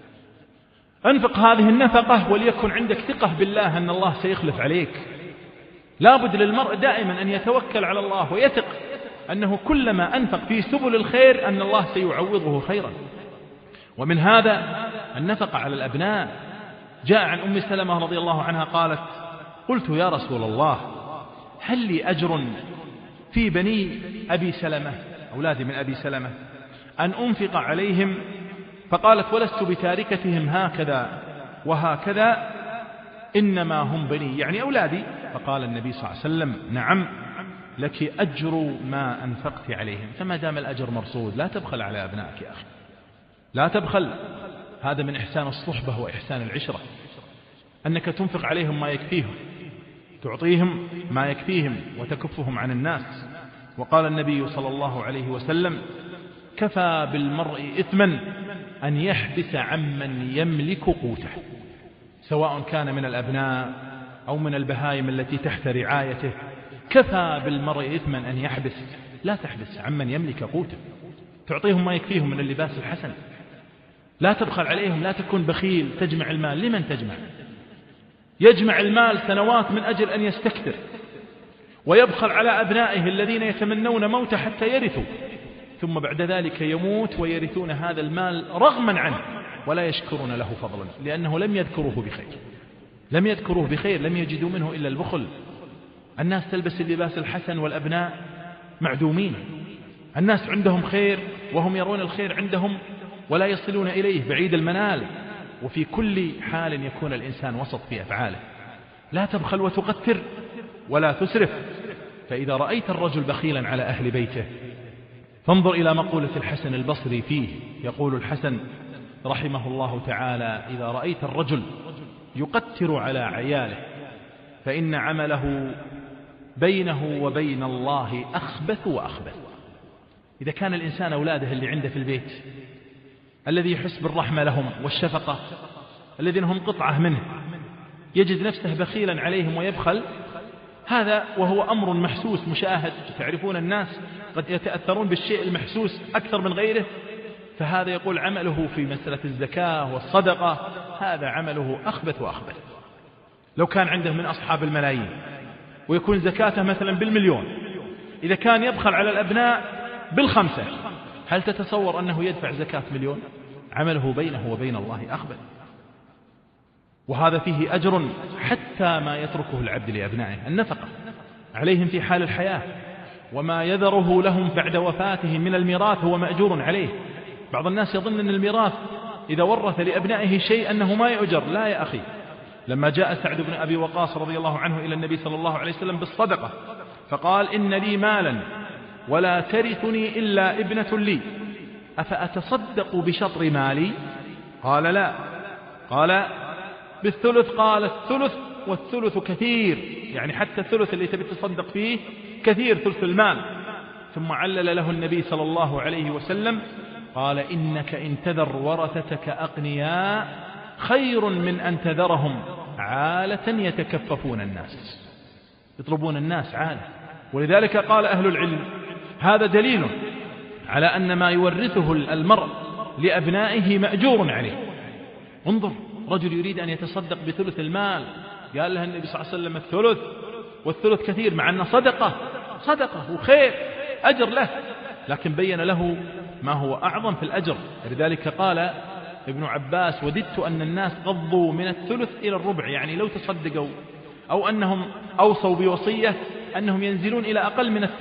S2: أنفق هذه النفقة وليكن عندك ثقة بالله أن الله سيخلف عليك. لا بد للمرء دائما أن يتوكل على الله ويثق أنه كلما أنفق في سبل الخير أن الله سيعوضه خيرا. ومن هذا النفقة على الأبناء. جاء عن أم سلمة رضي الله عنها قالت قلت يا رسول الله هل لي أجر في بني أبي سلمة، أولادي من أبي سلمة، أن أنفق عليهم؟ فقالت ولست بتاركتهم هكذا وهكذا، إنما هم بني، يعني أولادي. فقال النبي صلى الله عليه وسلم نعم لك أجر ما أنفقت عليهم. فما دام الأجر مرصود لا تبخل على أبنائك يا أخي، لا تبخل. هذا من إحسان الصحبة وإحسان العشرة، أنك تنفق عليهم ما يكفيهم، تعطيهم ما يكفيهم وتكفهم عن الناس. وقال النبي صلى الله عليه وسلم كفى بالمرء إثما أن يحبس عمن يملك قوته، سواء كان من الأبناء أو من البهائم التي تحت رعايته. كفى بالمرء إثما أن يحبس. لا تحبس عمن يملك قوته، تعطيهم ما يكفيهم من اللباس الحسن، لا تبخل عليهم، لا تكون بخيل. تجمع المال، لمن تجمع؟ يجمع المال سنوات من أجل أن يستكثر، ويبخل على أبنائه الذين يتمنون موته حتى يرثوا، ثم بعد ذلك يموت ويرثون هذا المال رغما عنه ولا يشكرون له فضلا، لأنه لم يذكروه بخير، لم يذكروه بخير، لم يجدوا منه إلا البخل. الناس تلبس اللباس الحسن والأبناء معدومين. الناس عندهم خير وهم يرون الخير عندهم ولا يصلون إليه، بعيد المنال. وفي كل حال يكون الإنسان وسط في أفعاله، لا تبخل وتقتر ولا تسرف. فإذا رأيت الرجل بخيلا على أهل بيته فانظر إلى مقولة الحسن البصري فيه. يقول الحسن رحمه الله تعالى: إذا رأيت الرجل يقتر على عياله فإن عمله بينه وبين الله أخبث وأخبث. إذا كان الإنسان أولاده اللي عنده في البيت الذي يحس بالرحمة لهم والشفقة، الذين هم قطعة منه، يجد نفسه بخيلا عليهم ويبخل، هذا وهو أمر محسوس مشاهد. تعرفون الناس قد يتأثرون بالشيء المحسوس أكثر من غيره، فهذا يقول عمله في مسألة الزكاة والصدقة هذا عمله أخبث وأخبث. لو كان عنده من أصحاب الملايين ويكون زكاته مثلا بالمليون، إذا كان يبخل على الأبناء بالخمسة، هل تتصور أنه يدفع زكاة مليون؟ عمله بينه وبين الله أخبث. وهذا فيه أجر حتى ما يتركه العبد لأبنائه، النفقة عليهم في حال الحياة، وما يذره لهم بعد وفاته من الميراث هو مأجور عليه. بعض الناس يظن أن الميراث إذا ورث لأبنائه شيء أنه ما يؤجر. لا يا أخي، لما جاء سعد بن أبي وقاص رضي الله عنه إلى النبي صلى الله عليه وسلم بالصدقة فقال: إن لي مالا ولا ترثني إلا ابنة لي، أفأتصدق بشطر مالي؟ قال: لا. قال: بالثلث؟ قال: الثلث والثلث كثير، يعني حتى الثلث اللي تبي تصدق فيه كثير، ثلث المال. ثم علل له النبي صلى الله عليه وسلم قال: إنك إن تذر ورثتك أغنياء خير من أن تذرهم عالة يتكففون الناس، يطلبون الناس عالة. ولذلك قال أهل العلم: هذا دليل على أن ما يورثه المرء لأبنائه مأجور عليه. انظر، رجل يريد أن يتصدق بثلث المال، قال له النبي صلى الله عليه وسلم: الثلث والثلث كثير، مع أن صدقة وخير أجر له، لكن بين له ما هو أعظم في الأجر. لذلك قال ابن عباس: وددت أن الناس غضوا من الثلث إلى الربع، يعني لو تصدقوا أو أنهم أوصوا بوصية أنهم ينزلون إلى أقل من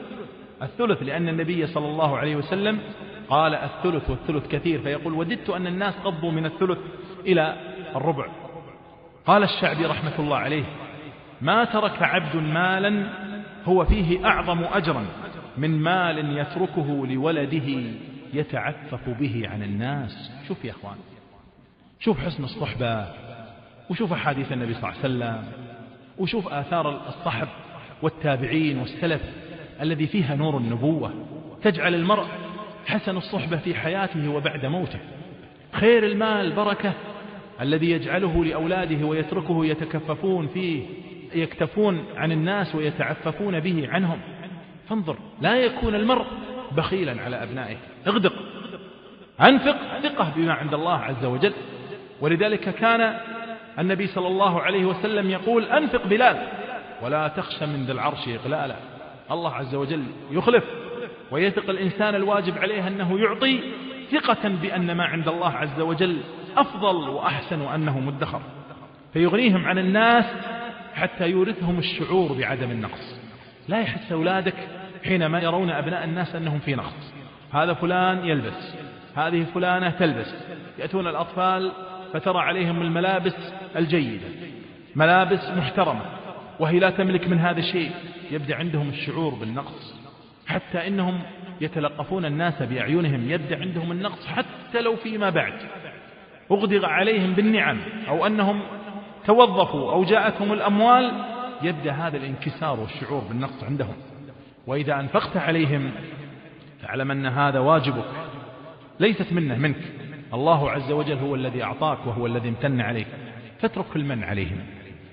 S2: الثلث، لأن النبي صلى الله عليه وسلم قال: الثلث والثلث كثير، فيقول: وددت أن الناس غضوا من الثلث إلى الربع. قال الشعبي رحمة الله عليه: ما ترك عبد مالا هو فيه أعظم أجرا من مال يتركه لولده يتعفف به عن الناس. شوف يا أخوان، شوف حسن الصحبة، وشوف أحاديث النبي صلى الله عليه وسلم، وشوف آثار الصحب والتابعين والسلف الذي فيها نور النبوة، تجعل المرء حسن الصحبة في حياته وبعد موته. خير المال بركة الذي يجعله لأولاده ويتركه يتكففون فيه، يكتفون عن الناس ويتعففون به عنهم. فانظر، لا يكون المرء بخيلا على أبنائه. اغدق، أنفق، ثقة بما عند الله عز وجل. ولذلك كان النبي صلى الله عليه وسلم يقول: أنفق بلال ولا تخشى من ذي العرش إقلالا. الله عز وجل يخلف، ويثق الإنسان الواجب عليه أنه يعطي ثقة بأن ما عند الله عز وجل أفضل وأحسن وأنه مدخر، فيغنيهم عن الناس حتى يورثهم الشعور بعدم النقص. لا يحس أولادك حينما يرون أبناء الناس أنهم في نقص، هذا فلان يلبس، هذه فلانة تلبس. يأتون الأطفال فترى عليهم الملابس الجيدة، ملابس محترمة، وهي لا تملك من هذا الشيء، يبدأ عندهم الشعور بالنقص، حتى إنهم يتلقفون الناس بأعينهم، يبدأ عندهم النقص حتى لو فيما بعد أغدق عليهم بالنعم أو أنهم توظفوا أو جاءتهم الأموال، يبدأ هذا الانكسار والشعور بالنقص عندهم. وإذا أنفقت عليهم فاعلم أن هذا واجبك، ليست منك، الله عز وجل هو الذي أعطاك وهو الذي امتن عليك، فاترك المن عليهم،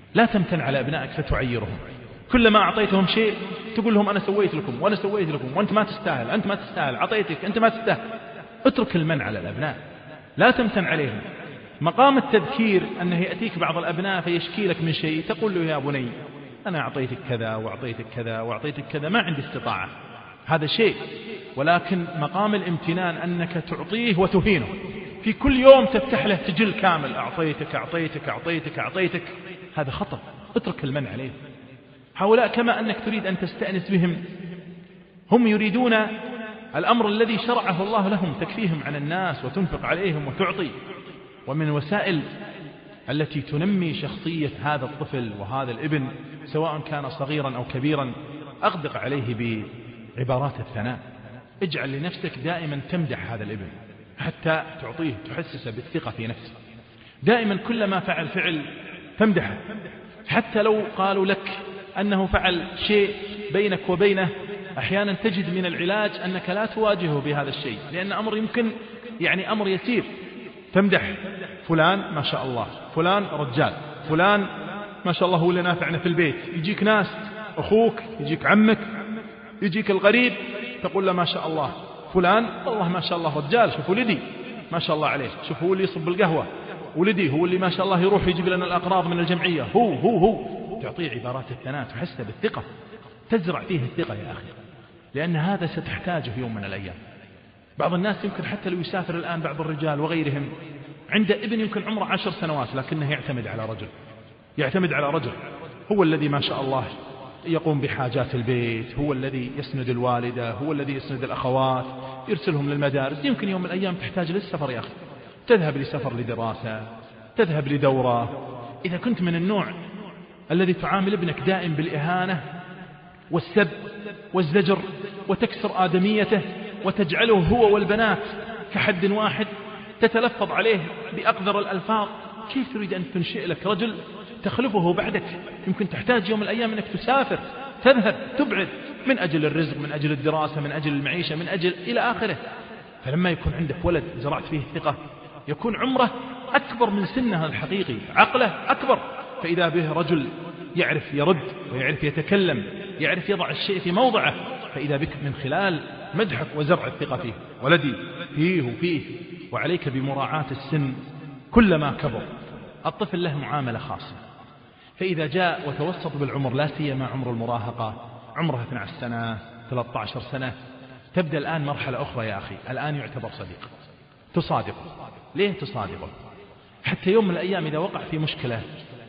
S2: لا تمتن على أبنائك فتعيرهم. كلما أعطيتهم شيء تقول لهم أنا سويت لكم وأنا سويت لكم وأنت ما تستاهل، أنت ما تستاهل، عطيتك أنت ما تستاهل. اترك المن على الأبناء، لا تمتن عليهم. مقام التذكير أنه يأتيك بعض الأبناء فيشكي لك من شيء تقول له يا بني أنا أعطيتك كذا وأعطيتك كذا وأعطيتك كذا، ما عندي استطاعة، هذا شيء. ولكن مقام الامتنان أنك تعطيه وتهينه، في كل يوم تفتح له سجل كامل، أعطيتك أعطيتك أعطيتك أعطيتك، هذا خطأ. اترك المن عليه. هؤلاء كما أنك تريد أن تستأنس بهم، هم يريدون الأمر الذي شرعه الله لهم، تكفيهم عن الناس وتنفق عليهم وتعطي. ومن وسائل التي تنمي شخصية هذا الطفل وهذا الابن سواء كان صغيرا أو كبيرا، أغدق عليه بعبارات الثناء. اجعل لنفسك دائما تمدح هذا الابن حتى تعطيه، تحسسه بالثقة في نفسه. دائما كلما فعل فعل تمدحه، حتى لو قالوا لك أنه فعل شيء بينك وبينه، أحيانا تجد من العلاج أنك لا تواجهه بهذا الشيء، لأن أمر يمكن أمر يسير. تمدح فلان ما شاء الله، فلان رجال، فلان ما شاء الله هو اللي نافعنا في البيت. يجيك ناس، أخوك، يجيك عمك، يجيك الغريب، تقول له ما شاء الله فلان والله ما شاء الله رجال، شوف ولدي ما شاء الله عليه، شوف هو اللي يصب القهوة، ولدي هو اللي ما شاء الله يروح يجيب لنا الأقراض من الجمعية، هو تعطيه عبارات الثناء، تحسه بالثقة، تزرع فيه الثقة يا أخي، لأن هذا ستحتاجه يوم من الأيام. بعض الناس يمكن حتى لو يسافر الآن، بعض الرجال وغيرهم عنده ابن يمكن عمره 10 سنوات، لكنه يعتمد على رجل هو الذي ما شاء الله يقوم بحاجات البيت، هو الذي يسند الوالدة، هو الذي يسند الأخوات، يرسلهم للمدارس. يمكن يوم من الأيام تحتاج للسفر يا أخي، تذهب لسفر لدراسة، تذهب لدورة. إذا كنت من النوع الذي تعامل ابنك دائم بالإهانة والسب والزجر وتكسر آدميته وتجعله هو والبنات كحد واحد، تتلفظ عليه بأقذر الألفاظ، كيف تريد أن تنشئ لك رجل تخلفه بعدك؟ يمكن تحتاج يوم من الأيام أنك تسافر، تذهب، تبعد من أجل الرزق، من أجل الدراسة، من أجل المعيشة، من أجل إلى آخره. فلما يكون عندك ولد زرعت فيه الثقة، يكون عمره أكبر من سنه الحقيقي، عقله أكبر، فإذا به رجل يعرف يرد ويعرف يتكلم، يعرف يضع الشيء في موضعه، فإذا بك من خلال مدحك وزرع الثقة فيه. ولدي فيه. وعليك بمراعاة السن كلما كبر. الطفل له معاملة خاصة، فإذا جاء وتوسط بالعمر، لا سيما عمر المراهقة، عمره 12 سنة 13 سنة، تبدأ الآن مرحلة أخرى يا أخي. الآن يعتبر صديق، تصادقه. ليه تصادقه؟ حتى يوم من الأيام إذا وقع في مشكلة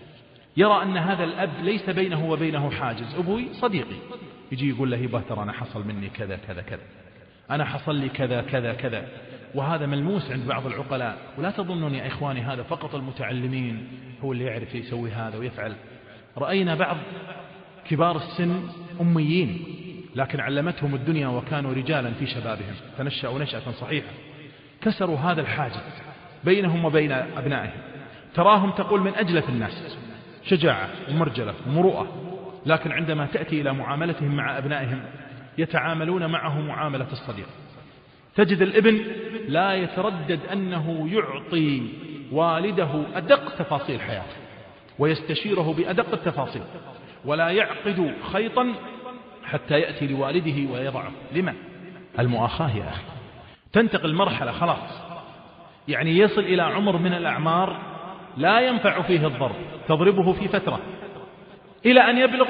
S2: يرى أن هذا الأب ليس بينه وبينه حاجز، أبوي صديقي، يجي يقول له يبا ترى أنا حصل مني كذا كذا كذا، أنا حصل لي كذا كذا كذا. وهذا ملموس عند بعض العقلاء. ولا تظنون يا إخواني هذا فقط المتعلمين هو اللي يعرف يسوي هذا ويفعل. رأينا بعض كبار السن أميين لكن علمتهم الدنيا وكانوا رجالا في شبابهم، تنشأوا نشأة صحيحة، كسروا هذا الحاجز بينهم وبين أبنائهم. تراهم تقول من أجلة الناس، شجاعة ومرجلة ومروءة، لكن عندما تأتي إلى معاملتهم مع أبنائهم يتعاملون معه معاملة الصديق. تجد الابن لا يتردد أنه يعطي والده أدق تفاصيل حياته ويستشيره بأدق التفاصيل، ولا يعقد خيطا حتى يأتي لوالده ويضعه. لما؟ المؤاخاة يا أخي. تنتقل مرحلة خلاص، يعني يصل إلى عمر من الأعمار لا ينفع فيه الضرب، تضربه في فترة إلى أن يبلغ.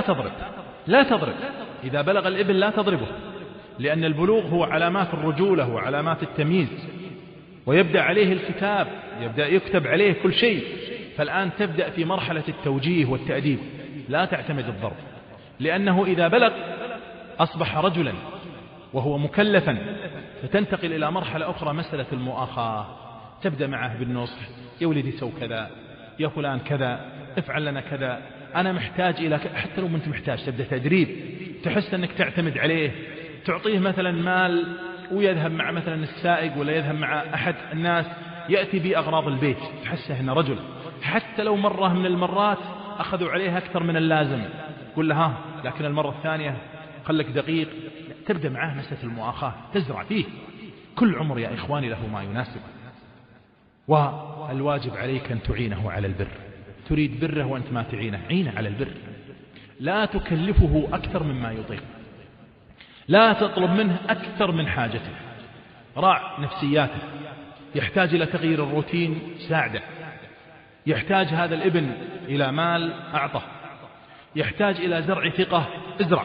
S2: لا تضرب. إذا بلغ الابن لا تضربه، لأن البلوغ هو علامات الرجولة وعلامات التمييز، ويبدأ عليه الكتاب، يبدأ يكتب عليه كل شيء. فالآن تبدأ في مرحلة التوجيه والتأديب، لا تعتمد الضرب، لأنه إذا بلغ أصبح رجلا وهو مكلفا، فتنتقل إلى مرحلة أخرى، مسألة المؤاخاة. تبدأ معه بالنصح، يا ولدي سو كذا، يا فلان كذا، افعل لنا كذا، أنا محتاج إلى حتى لو أنت محتاج. تبدأ تدريب، تحس أنك تعتمد عليه، تعطيه مثلا مال ويذهب مع مثلا السائق ولا يذهب مع أحد الناس يأتي بأغراض البيت، تحسه أنه رجل. حتى لو مرة من المرات أخذوا عليه أكثر من اللازم، قل له ها، لكن المرة الثانية خلك دقيق. تبدأ معاه مسألة المؤاخاة، تزرع فيه. كل عمر يا إخواني له ما يناسب، والواجب عليك أن تعينه على البر، تريد بره وأنت ما تعينه، عينه على البر، لا تكلفه أكثر مما يطيق، لا تطلب منه أكثر من حاجته، راع نفسياته، يحتاج إلى تغيير الروتين ساعده، يحتاج هذا الابن إلى مال أعطه، يحتاج إلى زرع ثقة ازرع،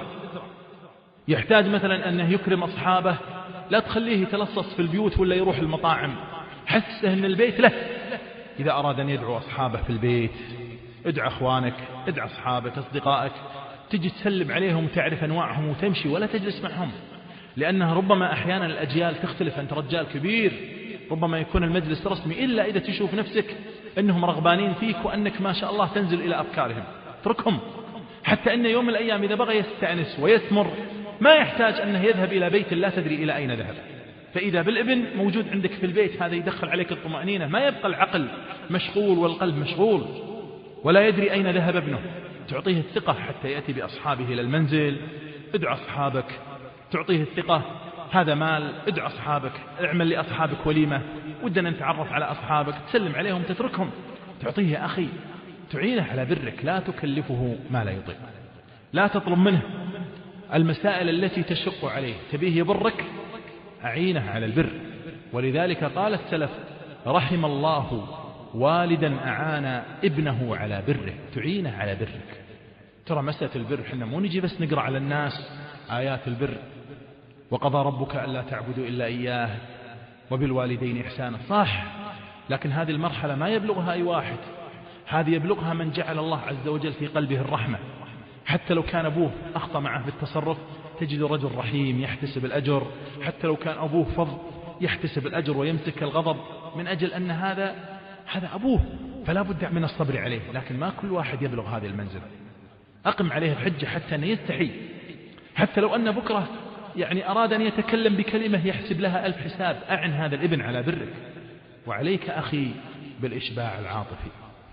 S2: يحتاج مثلا أنه يكرم أصحابه، لا تخليه يتلصص في البيوت ولا يروح المطاعم، حسه أن البيت له. إذا أراد أن يدعو أصحابه في البيت، ادعى أخوانك، ادعى أصحابك أصدقائك، تجي تسلم عليهم وتعرف أنواعهم وتمشي ولا تجلس معهم، لأنها ربما أحيانا الأجيال تختلف، أنت رجال كبير ربما يكون المجلس رسمي، إلا إذا تشوف نفسك أنهم رغبانين فيك وأنك ما شاء الله تنزل إلى أفكارهم، اتركهم. حتى أن يوم من الأيام إذا بغى يستأنس ويثمر ما يحتاج أنه يذهب إلى بيت لا تدري إلى أين ذهب، فإذا بالابن موجود عندك في البيت هذا يدخل عليك الطمأنينة، ما يبقى العقل مشغول والقلب مشغول ولا يدري أين ذهب ابنه، تعطيه الثقة حتى يأتي بأصحابه إلى المنزل، ادعى أصحابك، تعطيه الثقة، هذا مال، ادعى أصحابك، اعمل لأصحابك وليمة، ودنا نتعرف على أصحابك، تسلم عليهم تتركهم، تعطيه يا أخي، تعينه على برك، لا تكلفه ما لا يطيق، لا تطلب منه المسائل التي تشق عليه، تبيه يبرك، أعينه على البر. ولذلك قال السلف: رحم الله والدا أعان ابنه على بره، تعينه على برك. ترى مسألة البر حنا مو نجي بس نقرأ على الناس آيات البر، وقضى ربك ألا تعبدوا إلا إياه وبالوالدين إحسانا، صح، لكن هذه المرحلة ما يبلغها أي واحد، هذه يبلغها من جعل الله عز وجل في قلبه الرحمة. حتى لو كان أبوه أخطأ معه في التصرف تجد رجل رحيم يحتسب الأجر، حتى لو كان أبوه فظ يحتسب الأجر ويمسك الغضب، من أجل أن هذا أبوه، فلا بد من الصبر عليه. لكن ما كل واحد يبلغ هذه المنزلة، أقم عليه الحجة حتى أن يستحي، حتى لو أن بكرة أراد أن يتكلم بكلمة يحسب لها 1000 حساب، أعن هذا الابن على برك. وعليك أخي بالإشباع العاطفي،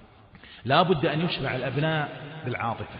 S2: لا بد أن يشبع الأبناء بالعاطفة.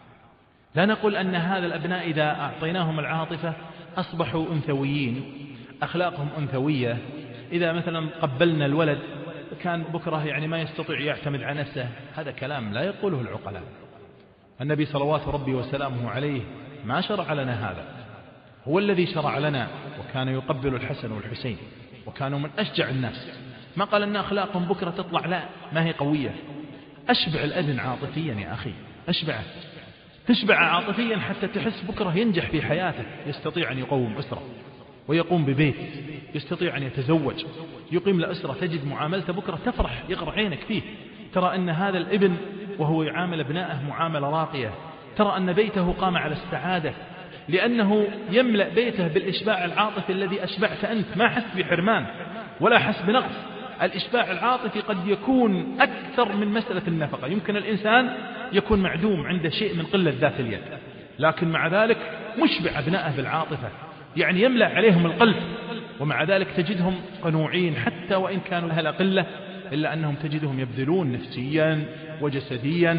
S2: لا نقول أن هذا الأبناء إذا أعطيناهم العاطفة أصبحوا أنثويين، أخلاقهم أنثوية، إذا مثلا قبلنا الولد كان بكرة ما يستطيع يعتمد على نفسه، هذا كلام لا يقوله العقلاء. النبي صلوات ربي وسلامه عليه ما شرع لنا هذا، هو الذي شرع لنا، وكان يقبل الحسن والحسين وكانوا من أشجع الناس، ما قال أن أخلاقهم بكرة تطلع، لا، ما هي قوية. أشبع الابن عاطفيا يا أخي، أشبعه، تشبع عاطفيا حتى تحس بكرة ينجح في حياته، يستطيع أن يقوم أسرة ويقوم ببيت، يستطيع أن يتزوج، يقيم لأسرة، تجد معاملته بكرة تفرح، يقرأ عينك فيه، ترى أن هذا الابن وهو يعامل ابنائه معاملة راقية، ترى أن بيته قام على السعادة، لأنه يملأ بيته بالإشباع العاطفي الذي أشبعت أنت، ما حس بحرمان ولا حس بنقص. الإشباع العاطفي قد يكون أكثر من مسألة النفقة، يمكن الإنسان يكون معدوم عنده شيء من قلة ذات اليد، لكن مع ذلك مشبع أبنائه بالعاطفة، يملأ عليهم القلب، ومع ذلك تجدهم قنوعين حتى وإن كانوا أهل قلة، إلا أنهم تجدهم يبذلون نفسيا وجسديا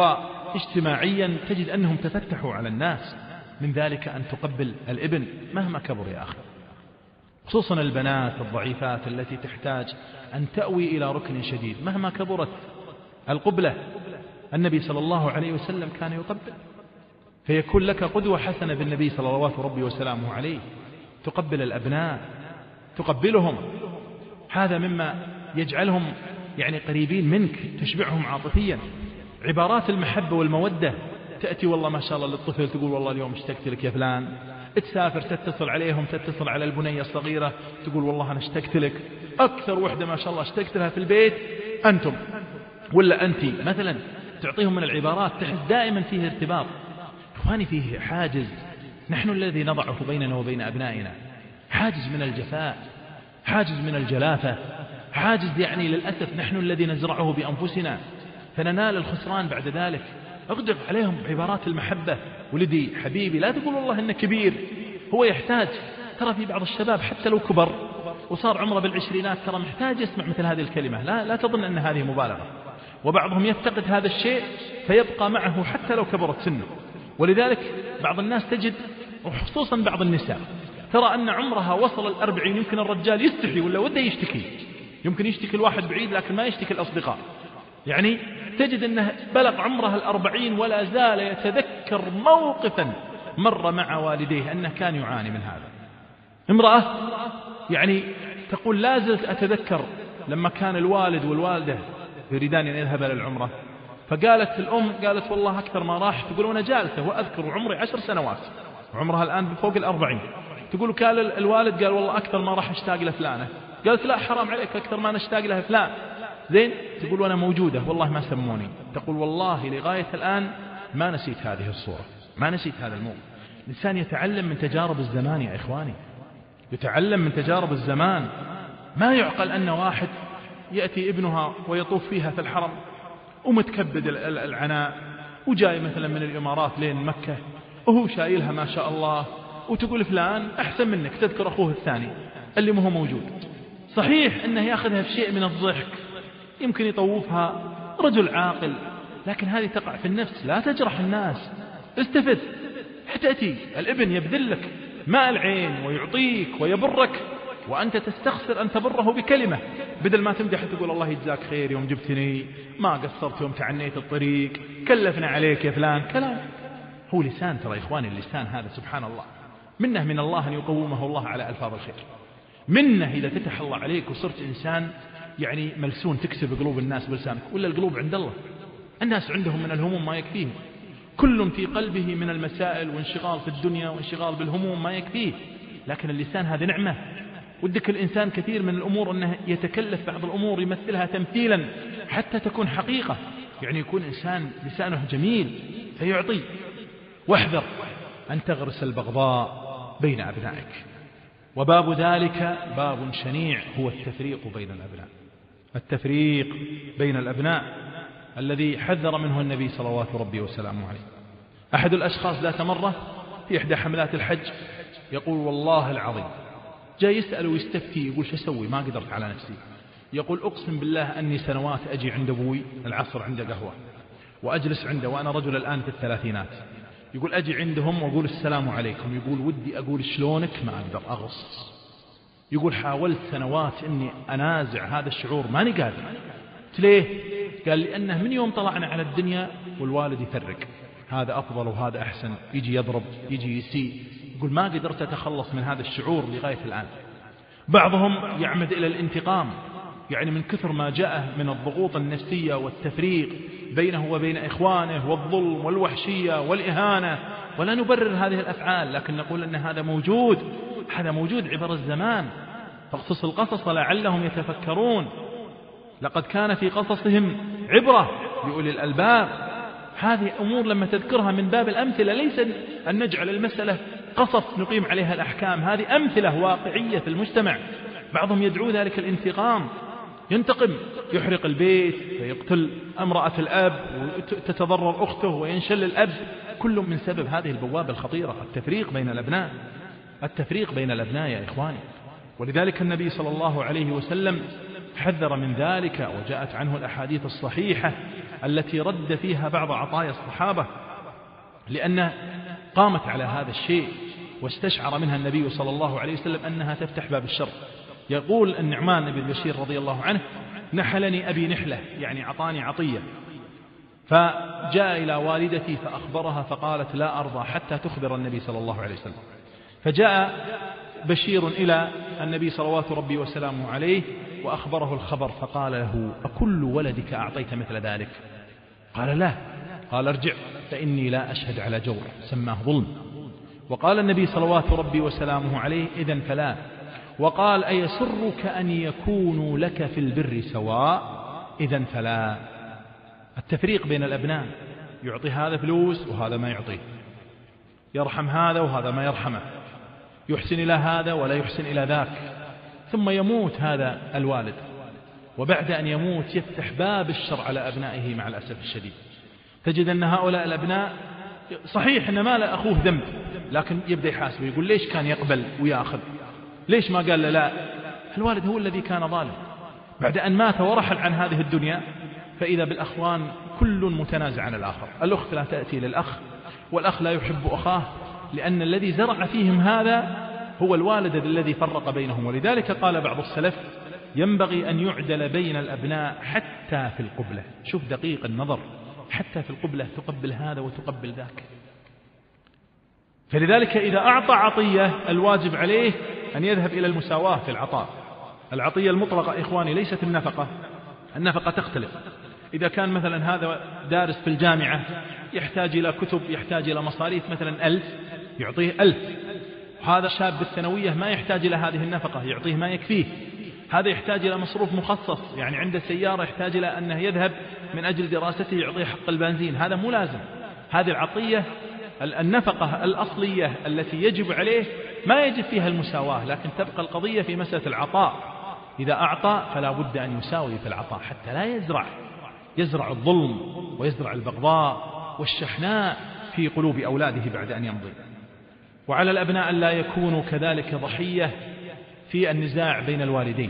S2: واجتماعيا، تجد أنهم تفتحوا على الناس. من ذلك أن تقبل الابن مهما كبر يا أخي، خصوصا البنات الضعيفات التي تحتاج أن تأوي إلى ركن شديد مهما كبرت القبلة. النبي صلى الله عليه وسلم كان يقبل، فيكون لك قدوة حسنة بالنبي صلوات ربي وسلامه عليه، تقبل الأبناء، تقبلهم، هذا مما يجعلهم قريبين منك، تشبعهم عاطفيا. عبارات المحبة والمودة تأتي والله ما شاء الله للطفل تقول والله اليوم اشتقت لك يا فلان، تسافر تتصل عليهم، تتصل على البنية الصغيرة تقول والله أنا اشتقت لك، أكثر وحدة ما شاء الله اشتقت لها في البيت أنتم ولا أنت مثلا، تعطيهم من العبارات تحس دائما فيه ارتباط. إخواني فيه حاجز نحن الذي نضعه بيننا وبين أبنائنا، حاجز من الجفاء، حاجز من الجلافة، حاجز للأسف نحن الذي نزرعه بأنفسنا فننال الخسران بعد ذلك. اغدق عليهم بعبارات المحبة، ولدي حبيبي، لا تقول والله إنه كبير، هو يحتاج، ترى في بعض الشباب حتى لو كبر وصار عمره بالعشرينات ترى محتاج يسمع مثل هذه الكلمة، لا تظن أن هذه مبالغة، وبعضهم يفتقد هذا الشيء فيبقى معه حتى لو كبرت سنه. ولذلك بعض الناس تجد، وخصوصا بعض النساء، ترى أن عمرها وصل 40 يمكن الرجال يستحي ولا وده يشتكي، يمكن يشتكي الواحد بعيد لكن ما يشتكي الأصدقاء، تجد أنه بلغ عمره 40 ولا زال يتذكر موقفا مر مع والديه أنه كان يعاني من هذا. امرأة يعني تقول لا زلت أتذكر لما كان الوالد والوالدة يريدان أن يذهب للعمرة، فقالت الأم قالت والله أكثر ما راح، تقول وأنا جالسة وأذكر عمري 10 سنوات وعمرها الآن بفوق 40، تقول كان الوالد قال والله أكثر ما راح اشتاق لفلانة، قالت لا حرام عليك أكثر ما نشتاق لها فلان زين، تقول وأنا موجودة والله ما سموني، تقول والله لغاية الآن ما نسيت هذه الصورة، ما نسيت هذا الموقف. الإنسان يتعلم من تجارب الزمان يا إخواني، يتعلم من تجارب الزمان. ما يعقل أن واحد يأتي ابنها ويطوف فيها في الحرم ومتكبد العناء وجاي مثلا من الإمارات لين مكة وهو شايلها ما شاء الله، وتقول فلان أحسن منك، تذكر أخوه الثاني اللي ما هو موجود. صحيح أنه يأخذها في شيء من الضحك، يمكن يطوفها رجل عاقل، لكن هذه تقع في النفس، لا تجرح الناس، استفد. حتأتي الابن يبذلك ماء العين ويعطيك ويبرك، وأنت تستخسر أن تبره بكلمة، بدل ما تمدح تقول الله يجزاك خير يوم جبتني، ما قصرت يوم تعنيت الطريق، كلفنا عليك يا فلان. كلام هو لسان، ترى إخواني اللسان هذا سبحان الله منه من الله أن يقومه الله على ألفاظ الخير، منه إذا فتح الله عليك وصرت إنسان يعني ملسون تكسب قلوب الناس بلسانك، ولا القلوب عند الله. الناس عندهم من الهموم ما يكفيه، كل في قلبه من المسائل وانشغال في الدنيا وانشغال بالهموم ما يكفيه، لكن اللسان هذه نعمة. ودك الإنسان كثير من الأمور أنه يتكلف بعض الأمور يمثلها تمثيلا حتى تكون حقيقة، يعني يكون إنسان لسانه جميل فيعطي. واحذر أن تغرس البغضاء بين أبنائك، وباب ذلك باب شنيع هو التفريق بين الأبناء، التفريق بين الأبناء الذي حذر منه النبي صلوات ربي وسلامه عليه. أحد الأشخاص ذات مرة في إحدى حملات الحج يقول والله العظيم جاء يسأل ويستفتي، يقول شو أسوي ما قدرت على نفسي، يقول أقسم بالله أني سنوات أجي عند أبوي العصر عنده قهوة وأجلس عنده وأنا رجل الآن في الثلاثينات، يقول أجي عندهم وأقول السلام عليكم، يقول ودي أقول شلونك ما أقدر أغص، يقول حاولت سنوات أني أنازع هذا الشعور ماني قادر. ليه؟ قال لأنه من يوم طلعنا على الدنيا والوالد يفرق، هذا أفضل وهذا أحسن، يجي يضرب يجي يسيء، يقول ما قدرت أتخلص من هذا الشعور لغاية الآن. بعضهم يعمد إلى الانتقام، يعني من كثر ما جاءه من الضغوط النفسية والتفريق بينه وبين إخوانه والظلم والوحشية والإهانة، ولا نبرر هذه الأفعال، لكن نقول أن هذا موجود، هذا موجود عبر الزمان. فاقصص القصص لعلهم يتفكرون، لقد كان في قصصهم عبرة لأولي الألباب. هذه أمور لما تذكرها من باب الأمثلة، ليس أن نجعل المسألة قصص نقيم عليها الأحكام، هذه أمثلة واقعية في المجتمع. بعضهم يدعو ذلك الانتقام، ينتقم، يحرق البيت ويقتل امرأة الأب وتتضرر أخته وينشل الأب، كل من سبب هذه البوابة الخطيرة، التفريق بين الأبناء، التفريق بين الأبناء يا إخواني. ولذلك النبي صلى الله عليه وسلم حذر من ذلك، وجاءت عنه الأحاديث الصحيحة التي رد فيها بعض عطايا الصحابة، لأن قامت على هذا الشيء واستشعر منها النبي صلى الله عليه وسلم أنها تفتح باب الشر. يقول النعمان بن بشير رضي الله عنه نحلني أبي نحلة، يعني عطاني عطية، فجاء إلى والدتي فأخبرها فقالت لا أرضى حتى تخبر النبي صلى الله عليه وسلم. فجاء بشير إلى النبي صلوات ربي وسلامه عليه وأخبره الخبر، فقال له أكل ولدك أعطيت مثل ذلك؟ قال لا. قال ارجع فإني لا أشهد على جور، سماه ظلم. وقال النبي صلوات ربي وسلامه عليه إذن فلا. وقال أيسرك أن يكونوا لك في البر سواء؟ إذن فلا. التفريق بين الأبناء، يعطي هذا فلوس وهذا ما يعطيه، يرحم هذا وهذا ما يرحمه، يحسن إلى هذا ولا يحسن إلى ذاك، ثم يموت هذا الوالد، وبعد أن يموت يفتح باب الشر على أبنائه مع الأسف الشديد. تجد أن هؤلاء الأبناء صحيح أن ما لا أخوه ذنب، لكن يبدأ يحاسبه، يقول ليش كان يقبل ويأخذ، ليش ما قال لا؟ الوالد هو الذي كان ظالم. بعد أن مات ورحل عن هذه الدنيا فإذا بالأخوان كل متنازع عن الآخر، الأخت لا تأتي للأخ، والأخ لا يحب أخاه، لأن الذي زرع فيهم هذا هو الوالد الذي فرق بينهم. ولذلك قال بعض السلف ينبغي أن يعدل بين الأبناء حتى في القبلة. شوف دقيق النظر، حتى في القبلة تقبل هذا وتقبل ذاك. فلذلك إذا أعطى عطية الواجب عليه أن يذهب إلى المساواة في العطاء. العطية المطلقة إخواني ليست النفقة، النفقة تختلف. إذا كان مثلا هذا دارس في الجامعة يحتاج إلى كتب، يحتاج إلى مصاريف مثلا 1000، يعطيه 1000. هذا شاب بالثانوية ما يحتاج إلى هذه النفقة، يعطيه ما يكفيه. هذا يحتاج إلى مصروف مخصص، يعني عنده سيارة يحتاج إلى أنه يذهب من أجل دراسته يعطيه حق البنزين، هذا مو لازم. هذه العطية النفقة الأصلية التي يجب عليه ما يجب فيها المساواة، لكن تبقى القضية في مسألة العطاء. إذا أعطى فلا بد أن يساوي في العطاء حتى لا يزرع الظلم ويزرع البغضاء والشحناء في قلوب أولاده بعد أن يمضي. وعلى الأبناء أن لا يكونوا كذلك ضحية في النزاع بين الوالدين.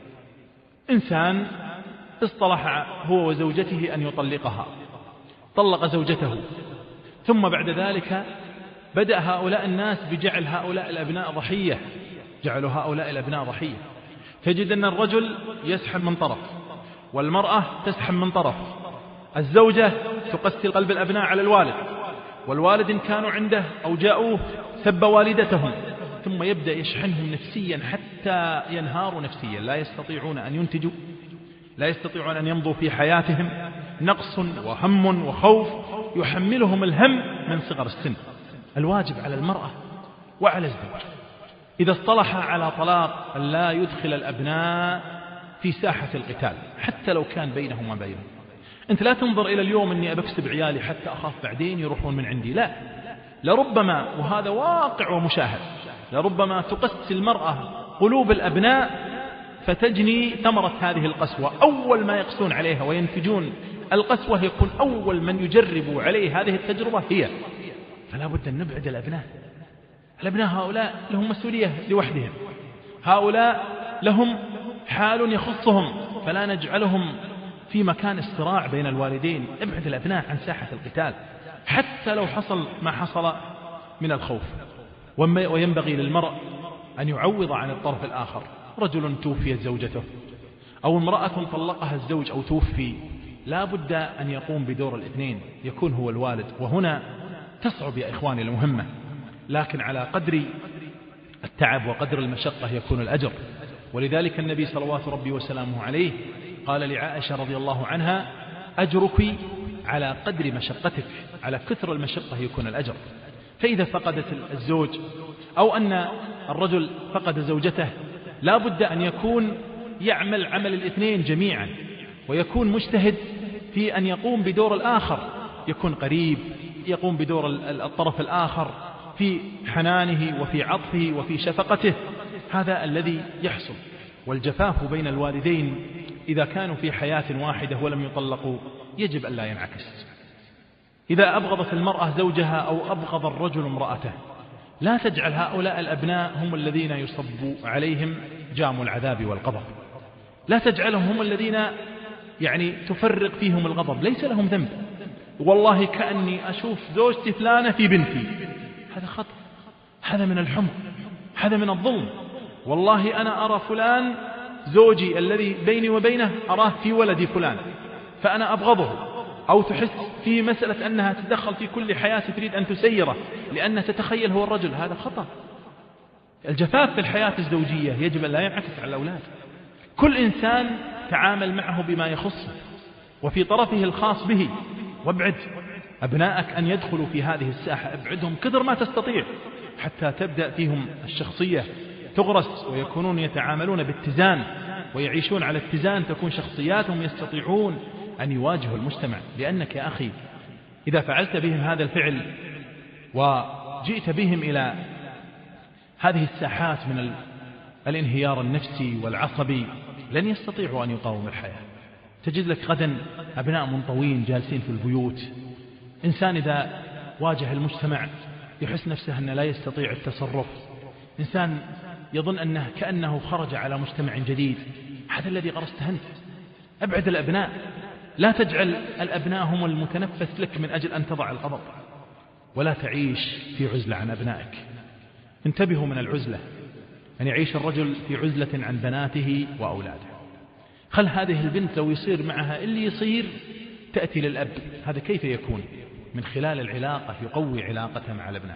S2: إنسان اصطلح هو وزوجته أن يطلقها، طلق زوجته، ثم بعد ذلك بدأ هؤلاء الناس بجعل هؤلاء الأبناء ضحية، جعلوا هؤلاء الأبناء ضحية. تجد أن الرجل يسحب من طرف، والمرأة تسحب من طرف. الزوجة تقسي قلب الأبناء على الوالد، والوالد إن كانوا عنده أو جاءوه سب والدتهم، ثم يبدأ يشحنهم نفسيا حتى ينهاروا نفسيا، لا يستطيعون أن ينتجوا، لا يستطيعون أن يمضوا في حياتهم. نقص وهم وخوف يحملهم الهم من صغر السن. الواجب على المرأة وعلى الزوج إذا اصطلح على طلاق أن لا يدخل الأبناء في ساحة القتال حتى لو كان بينهم وبينهم. أنت لا تنظر إلى اليوم أني أبكسب عيالي حتى أخاف بعدين يروحون من عندي، لا، لربما، وهذا واقع ومشاهد، لربما تقسي المرأة قلوب الأبناء فتجني ثمرة هذه القسوة. أول ما يقسون عليها وينتجون القسوة يكون أول من يجرب عليه هذه التجربة هي. فلا بد أن نبعد الأبناء. الأبناء هؤلاء لهم مسؤولية لوحدهم، هؤلاء لهم حال يخصهم، فلا نجعلهم في مكان الصراع بين الوالدين. ابعد الأبناء عن ساحة القتال حتى لو حصل ما حصل من الخوف. وينبغي للمرء أن يعوض عن الطرف الآخر. رجل توفيت زوجته أو امرأة طلقها الزوج أو توفي، لا بد أن يقوم بدور الاثنين، يكون هو الوالد. وهنا تصعب يا إخواني المهمة، لكن على قدر التعب وقدر المشقة يكون الأجر. ولذلك النبي صلوات ربي وسلامه عليه قال لعائشة رضي الله عنها: أجرك على قدر مشقتك، على كثر المشقة يكون الأجر. فإذا فقدت الزوج أو أن الرجل فقد زوجته لا بد أن يكون يعمل عمل الاثنين جميعا، ويكون مجتهد في أن يقوم بدور الآخر، يكون قريب، يقوم بدور الطرف الآخر في حنانه وفي عطفه وفي شفقته. هذا الذي يحصل. والجفاف بين الوالدين إذا كانوا في حياة واحدة ولم يطلقوا يجب أن لا ينعكس. إذا أبغضت المرأة زوجها أو أبغض الرجل امرأته، لا تجعل هؤلاء الأبناء هم الذين يصب عليهم جام العذاب والغضب، لا تجعلهم هم الذين تفرق فيهم الغضب، ليس لهم ذنب. والله كأني أشوف زوجتي فلانة في بنتي، هذا خطأ، هذا من الحمق، هذا من الظلم. والله أنا أرى فلان زوجي الذي بيني وبينه أراه في ولدي فلان فأنا أبغضه، أو تحس في مسألة أنها تدخل في كل حياة تريد أن تسيره لأن تتخيل هو الرجل، هذا خطأ. الجفاف في الحياة الزوجية يجب أن لا ينعكس على الأولاد. كل إنسان تعامل معه بما يخصه وفي طرفه الخاص به، وابعد أبنائك أن يدخلوا في هذه الساحة، ابعدهم كثر ما تستطيع حتى تبدأ فيهم الشخصية تغرس ويكونون يتعاملون باتزان ويعيشون على اتزان، تكون شخصياتهم يستطيعون أن يواجهوا المجتمع. لأنك يا أخي إذا فعلت بهم هذا الفعل وجئت بهم إلى هذه الساحات من الانهيار النفسي والعصبي لن يستطيعوا أن يقاوموا الحياة. تجد لك غدا أبناء منطوين جالسين في البيوت. إنسان إذا واجه المجتمع يحس نفسه أنه لا يستطيع التصرف، إنسان يظن أنه كأنه خرج على مجتمع جديد. هذا الذي غرسته أنت. أبعد الأبناء، لا تجعل الأبناء هم المتنفس لك من أجل أن تضع الغضب، ولا تعيش في عزلة عن أبنائك. انتبهوا من العزلة، أن يعيش الرجل في عزلة عن بناته وأولاده. خل هذه البنت لو يصير معها اللي يصير تأتي للأب. هذا كيف يكون؟ من خلال العلاقة يقوي علاقته مع الابناء.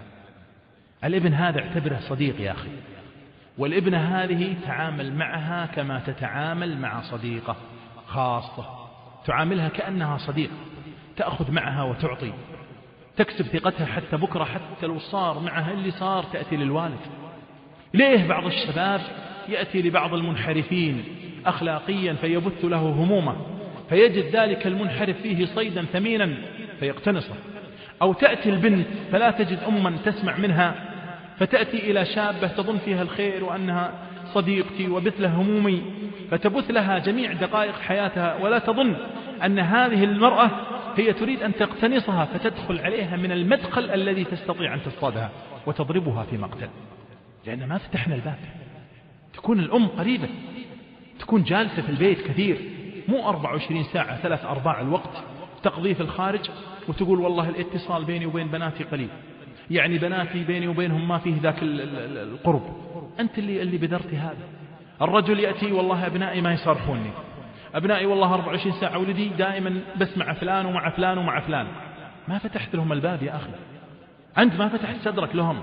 S2: الابن هذا اعتبره صديق يا أخي، والابنة هذه تعامل معها كما تتعامل مع صديقة خاصة، تعاملها كأنها صديق، تأخذ معها وتعطي، تكسب ثقتها حتى بكرة، حتى لو صار معها اللي صار تأتي للوالد. ليه بعض الشباب يأتي لبعض المنحرفين أخلاقيا فيبث له همومه، فيجد ذلك المنحرف فيه صيدا ثمينا فيقتنصه، أو تأتي البنت فلا تجد أما تسمع منها فتأتي إلى شابة تظن فيها الخير وأنها صديقتي وبث لها همومي، فتبث لها جميع دقائق حياتها، ولا تظن أن هذه المرأة هي تريد أن تقتنصها، فتدخل عليها من المدخل الذي تستطيع أن تصطادها وتضربها في مقتل، لأن ما فتحنا الباب. تكون الأم قريبة، تكون جالسة في البيت كثير، مو 24 ساعة 3/4 الوقت تقضي في الخارج، وتقول والله الاتصال بيني وبين بناتي قليل، يعني بناتي بيني وبينهم ما فيه ذاك القرب. أنت اللي بذرت هذا. الرجل يأتي والله أبنائي ما يصارحوني، أبنائي والله 24 ساعة ولدي دائما بس مع فلان ومع فلان ومع فلان. ما فتحت لهم الباب يا أخي، أنت ما فتحت صدرك لهم،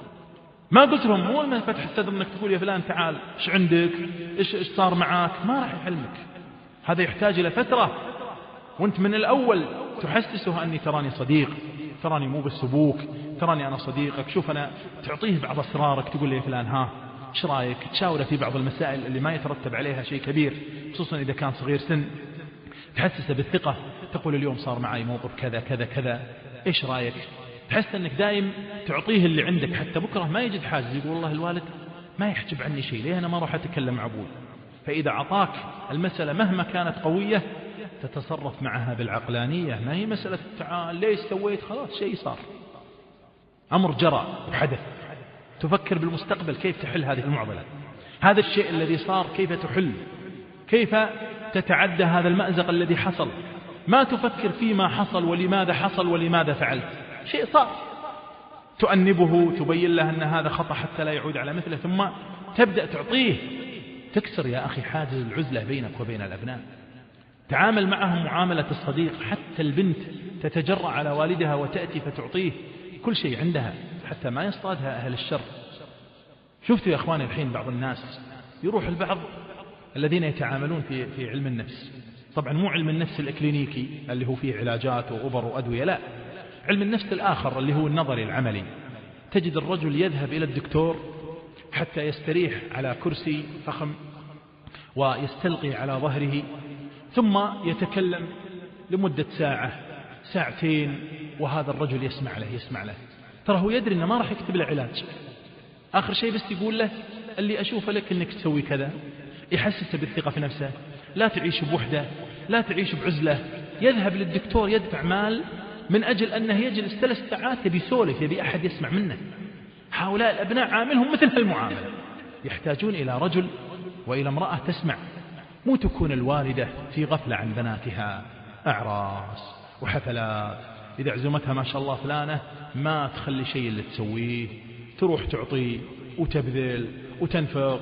S2: ما قلت لهم. مو ما فتحت الصدر أنك تقول يا فلان تعال إيش عندك، إيش صار معاك، ما راح يحلمك. هذا يحتاج إلى فترة، وانت من الأول تحسسه أني تراني صديق، تراني مو بس أبوك، تراني أنا صديقك. شوف أنا تعطيه بعض أسرارك، تقول لي يا فلان ها إيش رأيك، تشاوره في بعض المسائل اللي ما يترتب عليها شيء كبير، خصوصا إذا كان صغير سن، تحسسه بالثقة. تقول اليوم صار معي موقف كذا كذا كذا، إيش رأيك. تحس أنك دائم تعطيه اللي عندك، حتى بكرة ما يجد حاجز يقول والله الوالد ما يحجب عني شيء، ليه أنا ما أروح أتكلم مع أبوي. فإذا عطاك المسألة مهما كانت قوية تتصرف معها بالعقلانية، ما هي مسألة تعال ليش سويت، خلاص شيء صار، أمر جرى وحدث. تفكر بالمستقبل كيف تحل هذه المعضلة، هذا الشيء الذي صار كيف تحل، كيف تتعدى هذا المأزق الذي حصل. ما تفكر فيما حصل ولماذا حصل ولماذا فعلت، شيء صار تؤنبه، تبين له أن هذا خطأ حتى لا يعود على مثله، ثم تبدأ تعطيه. تكسر يا أخي حاجز العزلة بينك وبين الأبناء، تعامل معهم معاملة الصديق. حتى البنت تتجرأ على والدها وتأتي فتعطيه كل شيء عندها حتى ما يصطادها أهل الشر. شفتوا يا أخواني الحين بعض الناس يروح البعض الذين يتعاملون في علم النفس، طبعا مو علم النفس الإكلينيكي اللي هو فيه علاجات وأبر وأدوية، لا، علم النفس الآخر اللي هو النظري العملي. تجد الرجل يذهب إلى الدكتور حتى يستريح على كرسي فخم ويستلقي على ظهره، ثم يتكلم لمدة ساعة ساعتين، وهذا الرجل يسمع له. ترى هو يدري أنه ما راح يكتب له علاج، آخر شيء بس يقول له اللي أشوف لك أنك تسوي كذا، يحسسه بالثقة في نفسه، لا تعيش بوحدة، لا تعيش بعزلة. يذهب للدكتور يدفع مال من أجل أنه يجلس 3 ساعات يبي يسولف، يبي أحد يسمع منه. هؤلاء الأبناء عاملهم مثل هالمعاملة، يحتاجون إلى رجل وإلى امرأة تسمع، مو تكون الوالدة في غفلة عن بناتها، أعراس وحفلات، إذا عزمتها ما شاء الله فلانة ما تخلي شيء اللي تسويه، تروح تعطي وتبذل وتنفق،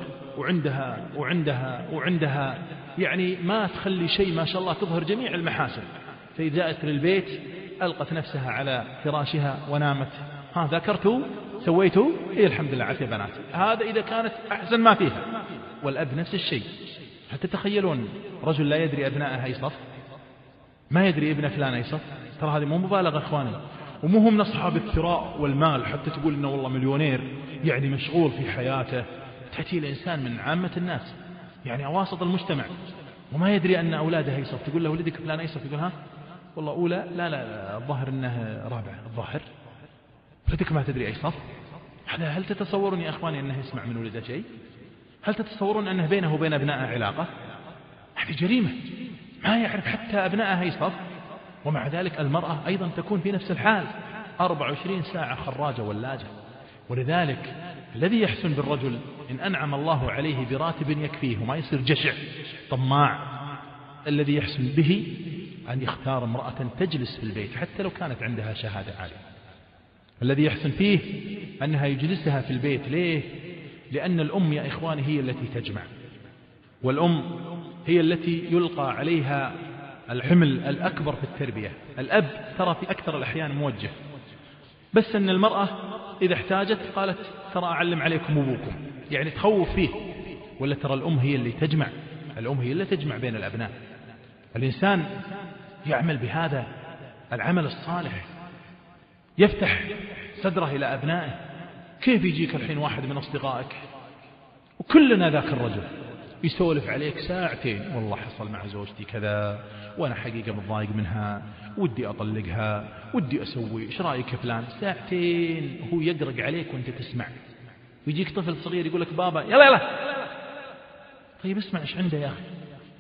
S2: وعندها يعني ما تخلي شيء ما شاء الله، تظهر جميع المحاسن. فإذا جاءت للبيت ألقت نفسها على فراشها ونامت، ها ذكرتوا سويتوا، إيه الحمد لله عافية بنات. هذا إذا كانت أحسن ما فيها. والأب نفس الشيء. هل تتخيلون رجل لا يدري أبنائه أي صف، ما يدري ابن فلان أي صف؟ ترى هذه مو مبالغة أخواني، ومو هم من أصحاب الثراء والمال حتى تقول إنه والله مليونير يعني مشغول في حياته. تأتي الإنسان من عامة الناس يعني أواسط المجتمع وما يدري أن أولاده أي صف، تقول له ولدك فلان أي صف، يقول ها والله أولى، لا الظاهر أنه رابع، الظاهر ولدك ما تدري أي صف. هل تتصورون يا أخواني أنه يسمع من ولده شيء؟ هل تتصورون أنه بينه وبين أبنائه علاقة؟ هذه جريمة، ما يعرف حتى أبنائه أي صف. ومع ذلك المرأة أيضا تكون في نفس الحال، 24 ساعة خراجة ولاجة. ولذلك الذي يحسن بالرجل إن أنعم الله عليه براتب يكفيه وما يصير جشع طماع، الذي يحسن به أن يختار امرأة تجلس في البيت حتى لو كانت عندها شهادة عالية. الذي يحسن فيه أنها يجلسها في البيت. ليه؟ لأن الأم يا إخواني هي التي تجمع، والأم هي التي يلقى عليها الحمل الأكبر في التربية. الأب ترى في أكثر الأحيان موجه، بس أن المرأة إذا احتاجت قالت ترى أعلم عليكم أبوكم، يعني تخوف فيه. ولا ترى الأم هي اللي تجمع، الأم هي اللي تجمع بين الأبناء. الإنسان يعمل بهذا العمل الصالح، يفتح صدره إلى أبنائه. كيف يجيك الحين واحد من أصدقائك وكلنا ذاك الرجل يسولف عليك ساعتين، والله حصل مع زوجتي كذا، وأنا حقيقة متضايق منها، ودي أطلقها، ودي أسوي، إيش رأيك فلان؟ ساعتين هو يقرق عليك وأنت تسمع. ويجيك طفل صغير يقول لك بابا يلا يلا، طيب اسمع إيش عنده يا أخي.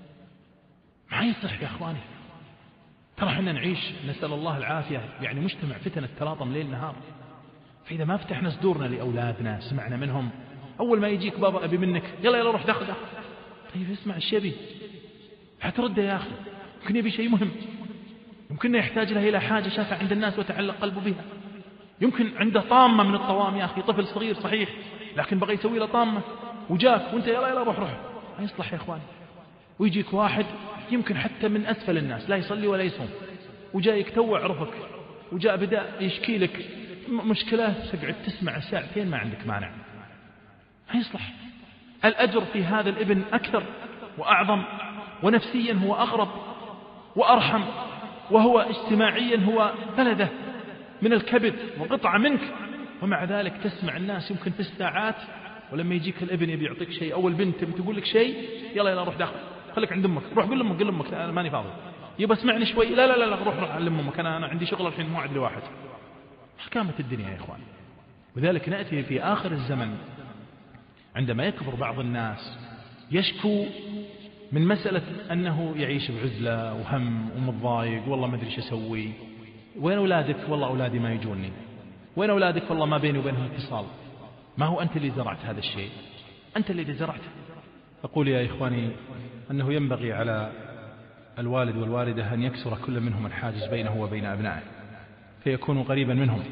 S2: ما يصح يا أخواني. ترى احنا نعيش نسأل الله العافية يعني مجتمع فتن التلاطم ليل نهار. فإذا ما فتحنا صدورنا لأولادنا سمعنا منهم، أول ما يجيك بابا أبي منك يلا يلا روح داخل. طيب اسمع ايش يبي، حترده يا أخي. يمكن يبي شيء مهم، يمكن يحتاج له إلى حاجة شافها عند الناس وتعلق قلبه بها، يمكن عنده طامة من الطوام يا أخي، طفل صغير صحيح لكن بغى يسوي له طامة وجاك وانت يلا يلا روح روح. ما يصلح يا إخواني. ويجيك واحد يمكن حتى من أسفل الناس لا يصلي ولا يصوم، وجاء يكتوع عرفك، وجاء بدأ يشكي لك مشكلة، تقعد تسمع ساعتين ما عندك مانع. ما يصلح. الأجر في هذا الابن أكثر وأعظم، ونفسيا هو أغرب وأرحم، وهو اجتماعيا هو بلده من الكبد وقطعة منك. ومع ذلك تسمع الناس يمكن في الساعات، ولما يجيك الابن يبي يعطيك شيء أو البنت بتقول لك شيء يلا يلا روح داخل، خليك عند أمك، روح قل لأمك قل لأمك أنا ماني فاضي، يبقى اسمعني شوي، لا لا لا روح روح علم أمك، أنا عندي شغل الحين موعد لواحد. حكامة الدنيا يا إخوان. وذلك نأتي في آخر الزمن عندما يكبر بعض الناس يشكو من مسألة أنه يعيش بعزلة وهم ومتضايق، والله ما أدري ايش أسوي، وين أولادك؟ والله أولادي ما يجوني. وين أولادك؟ والله ما بيني وبينهم اتصال. ما هو أنت اللي زرعت هذا الشيء؟ أنت اللي زرعته. أقول يا إخواني أنه ينبغي على الوالد والوالدة أن يكسر كل منهم الحاجز بينه وبين أبنائه، فيكون قريبا منهم،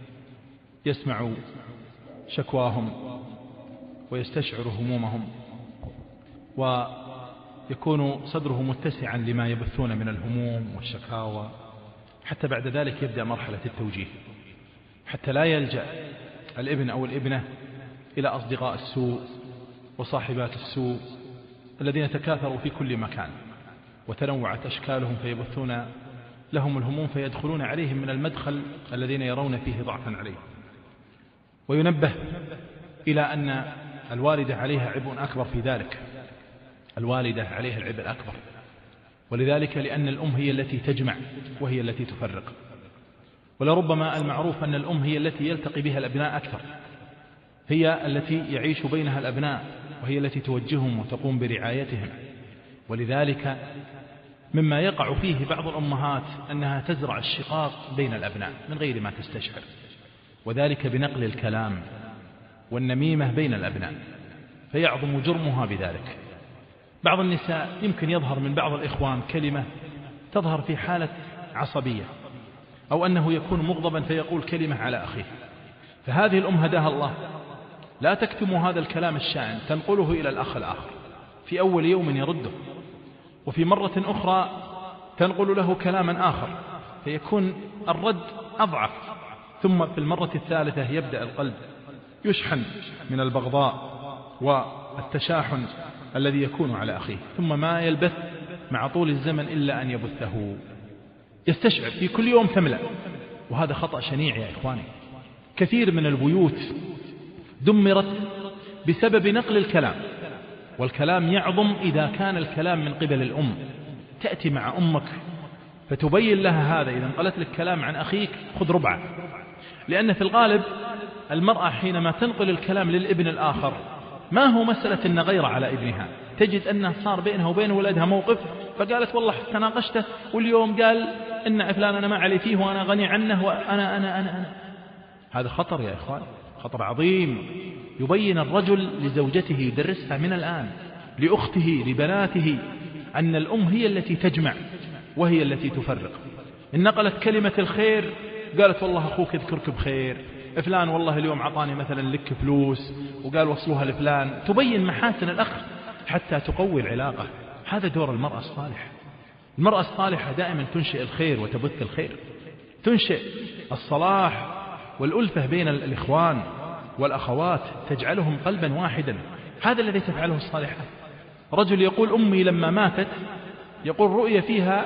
S2: يسمع شكواهم ويستشعر همومهم، ويكون صدره متسعا لما يبثون من الهموم والشكاوى، حتى بعد ذلك يبدأ مرحلة التوجيه، حتى لا يلجأ الابن أو الابنة إلى أصدقاء السوء وصاحبات السوء الذين تكاثروا في كل مكان وتنوعت أشكالهم، فيبثون لهم الهموم، فيدخلون عليهم من المدخل الذين يرون فيه ضعفا عليه. وينبه إلى أن الوالدة عليها عبء أكبر في ذلك، الوالدة عليها العبء الأكبر، ولذلك لأن الأم هي التي تجمع وهي التي تفرق. ولربما المعروف أن الأم هي التي يلتقي بها الأبناء أكثر، هي التي يعيش بينها الأبناء، وهي التي توجههم وتقوم برعايتهم. ولذلك مما يقع فيه بعض الأمهات أنها تزرع الشقاق بين الأبناء من غير ما تستشعر، وذلك بنقل الكلام والنميمة بين الأبناء، فيعظم جرمها بذلك. بعض النساء يمكن يظهر من بعض الإخوان كلمة تظهر في حالة عصبية، أو أنه يكون مغضبا فيقول كلمة على أخيه، فهذه الأم هداها الله لا تكتم هذا الكلام الشائن، تنقله إلى الأخ الآخر، في أول يوم يرده، وفي مرة أخرى تنقل له كلاما آخر فيكون الرد أضعف، ثم في المرة الثالثة يبدأ القلب يشحن من البغضاء والتشاحن الذي يكون على أخيه، ثم ما يلبث مع طول الزمن إلا أن يبثه، يستشعر في كل يوم تملأ. وهذا خطأ شنيع يا إخواني. كثير من البيوت دمرت بسبب نقل الكلام، والكلام يعظم إذا كان الكلام من قبل الأم. تأتي مع أمك فتبين لها هذا، إذا انقلت لك كلام عن أخيك خذ ربعه، لأن في الغالب المرأة حينما تنقل الكلام للابن الآخر ما هو مسألة أن غير على ابنها، تجد أنه صار بينها وبين ولدها موقف، فقالت والله تناقشته واليوم قال إن فلان أنا ما علي فيه وأنا غني عنه وأنا أنا أنا أنا. هذا خطر يا إخوان، خطر عظيم. يبين الرجل لزوجته يدرسها من الآن، لأخته لبناته، أن الأم هي التي تجمع وهي التي تفرق. إن نقلت كلمة الخير قالت والله أخوك يذكرك بخير، فلان والله اليوم عطاني مثلا لك فلوس وقال وصلوها لفلان، تبين محاسن الأخ حتى تقوي العلاقة. هذا دور المرأة الصالحة. المرأة الصالحة دائما تنشئ الخير وتبث الخير، تنشئ الصلاح والألفة بين الإخوان والأخوات، تجعلهم قلبا واحدا. هذا الذي تفعله الصالحات. رجل يقول أمي لما ماتت يقول رؤيا فيها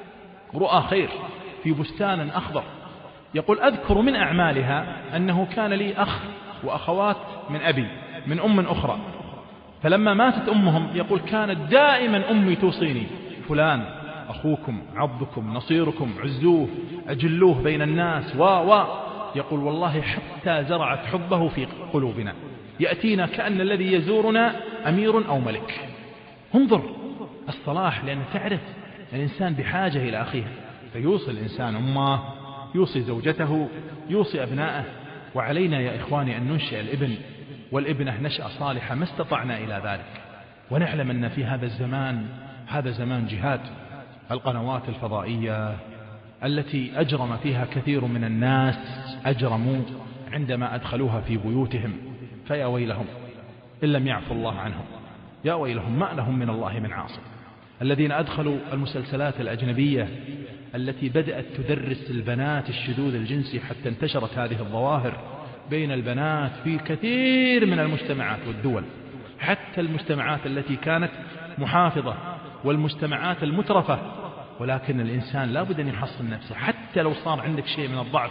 S2: رؤى خير في بستان أخضر، يقول أذكر من أعمالها أنه كان لي أخ وأخوات من أبي من أم أخرى، فلما ماتت أمهم يقول كانت دائما أمي توصيني فلان أخوكم عضكم نصيركم عزوه أجلوه بين الناس يقول والله حتى زرعت حبه في قلوبنا، يأتينا كأن الذي يزورنا أمير أو ملك. انظر الصلاح، لأن تعرف الإنسان بحاجة إلى أخيه، فيوصي الإنسان أمه، يوصي زوجته، يوصي أبنائه. وعلينا يا إخواني أن ننشئ الابن والابنة نشأة صالحة ما استطعنا إلى ذلك. ونعلم أن في هذا الزمان، هذا زمان جهاد. القنوات الفضائية التي أجرم فيها كثير من الناس أجرموا عندما أدخلوها في بيوتهم، فيا ويلهم إن لم يعفو الله عنهم، يا ويلهم ما لهم من الله من عاصم. الذين أدخلوا المسلسلات الأجنبية التي بدأت تدرس البنات الشذوذ الجنسي حتى انتشرت هذه الظواهر بين البنات في كثير من المجتمعات والدول، حتى المجتمعات التي كانت محافظة والمجتمعات المترفة. ولكن الإنسان لا بد أن يحصن نفسه، حتى لو صار عندك شيء من الضعف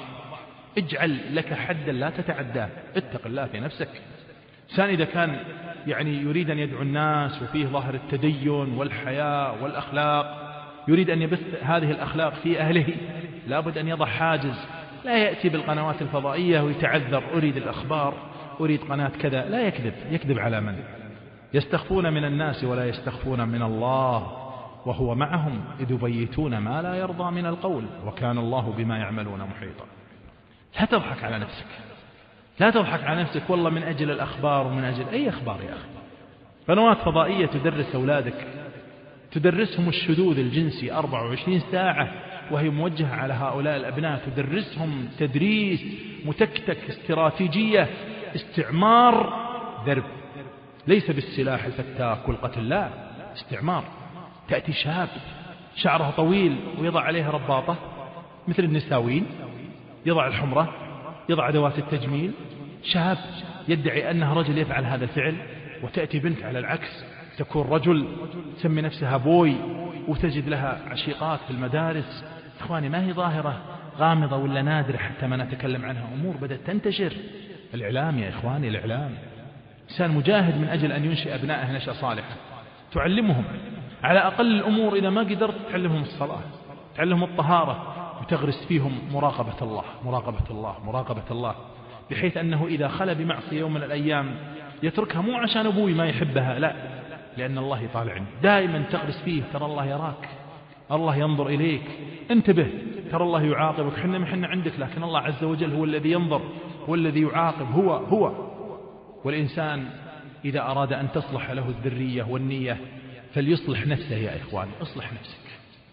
S2: اجعل لك حدا لا تتعداه، اتق الله في نفسك. إنسان إذا كان يريد أن يدعو الناس وفيه ظاهر التدين والحياء والأخلاق، يريد أن يبث هذه الأخلاق في أهله، لا بد أن يضع حاجز. لا يأتي بالقنوات الفضائية ويتعذر أريد الأخبار أريد قناة كذا، لا يكذب على من؟ يستخفون من الناس ولا يستخفون من الله وهو معهم إذ يبيتون ما لا يرضى من القول وكان الله بما يعملون محيطا. لا تضحك على نفسك، لا تضحك على نفسك والله من أجل الأخبار ومن أجل أي أخبار يا أخي. قنوات فضائية تدرس أولادك، تدرسهم الشذوذ الجنسي 24 ساعة وهي موجهة على هؤلاء الأبناء، تدرسهم تدريس متكتك استراتيجية استعمار ذرب، ليس بالسلاح الفتاك والقتل، لا، استعمار. تأتي شاب شعره طويل ويضع عليه رباطة مثل النساوين، يضع الحمرة، يضع أدوات التجميل، شاب يدعي أنه رجل يفعل هذا الفعل، وتأتي بنت على العكس تكون رجل تسمي نفسها بوي وتجد لها عشيقات في المدارس. إخواني ما هي ظاهرة غامضة ولا نادرة حتى ما نتكلم عنها، أمور بدأت تنتشر. الإعلام يا إخواني، الإعلام إنسان مجاهد من أجل أن ينشئ أبنائه نشأة صالحة، تعلمهم على أقل الأمور، إذا ما قدرت تعلمهم الصلاة، تعلمهم الطهارة، وتغرس فيهم مراقبة الله مراقبة الله مراقبة الله، بحيث أنه إذا خلى بمعصية يوم من الأيام يتركها مو عشان أبوي ما يحبها، لا، لأن الله يطالعني. دائما تغرس فيه ترى الله يراك، الله ينظر إليك، انتبه ترى الله يعاقبك، حنا عندك، لكن الله عز وجل هو الذي ينظر، هو الذي يعاقب، هو. والإنسان إذا أراد أن تصلح له الذرية والنية فليصلح نفسه يا إخوان. اصلح نفسك،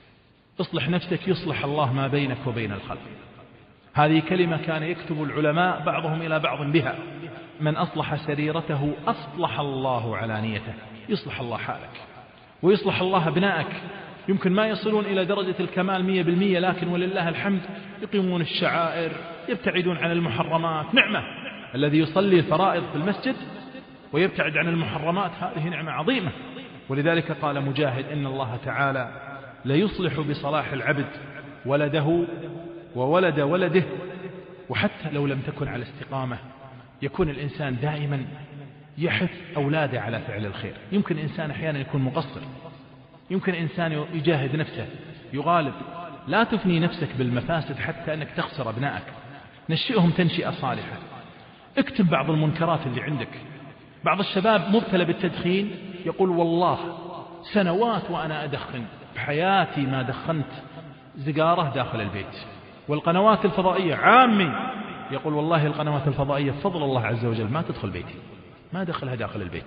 S2: اصلح نفسك يصلح الله ما بينك وبين الخلق. هذه كلمة كان يكتب العلماء بعضهم إلى بعض بها: من أصلح سريرته أصلح الله علانيته. يصلح الله حالك ويصلح الله أبنائك. يمكن ما يصلون إلى درجة الكمال 100%، لكن ولله الحمد يقيمون الشعائر، يبتعدون عن المحرمات. نعمة الذي يصلي الفرائض في المسجد ويبتعد عن المحرمات، هذه نعمة عظيمة. ولذلك قال مجاهد: إن الله تعالى ليصلح بصلاح العبد ولده وولد ولده. وحتى لو لم تكن على استقامة يكون الإنسان دائما يحث أولاده على فعل الخير. يمكن إنسان أحيانا يكون مقصر، يمكن إنسان يجاهد نفسه يغالب. لا تفني نفسك بالمفاسد حتى أنك تخسر أبنائك. نشئهم تنشئة صالحة. اكتب بعض المنكرات اللي عندك. بعض الشباب مبتلى بالتدخين يقول: والله سنوات وأنا أدخن، بحياتي ما دخنت زقارة داخل البيت. والقنوات الفضائية عامي يقول: والله القنوات الفضائية بفضل الله عز وجل ما تدخل بيتي، ما دخلها داخل البيت.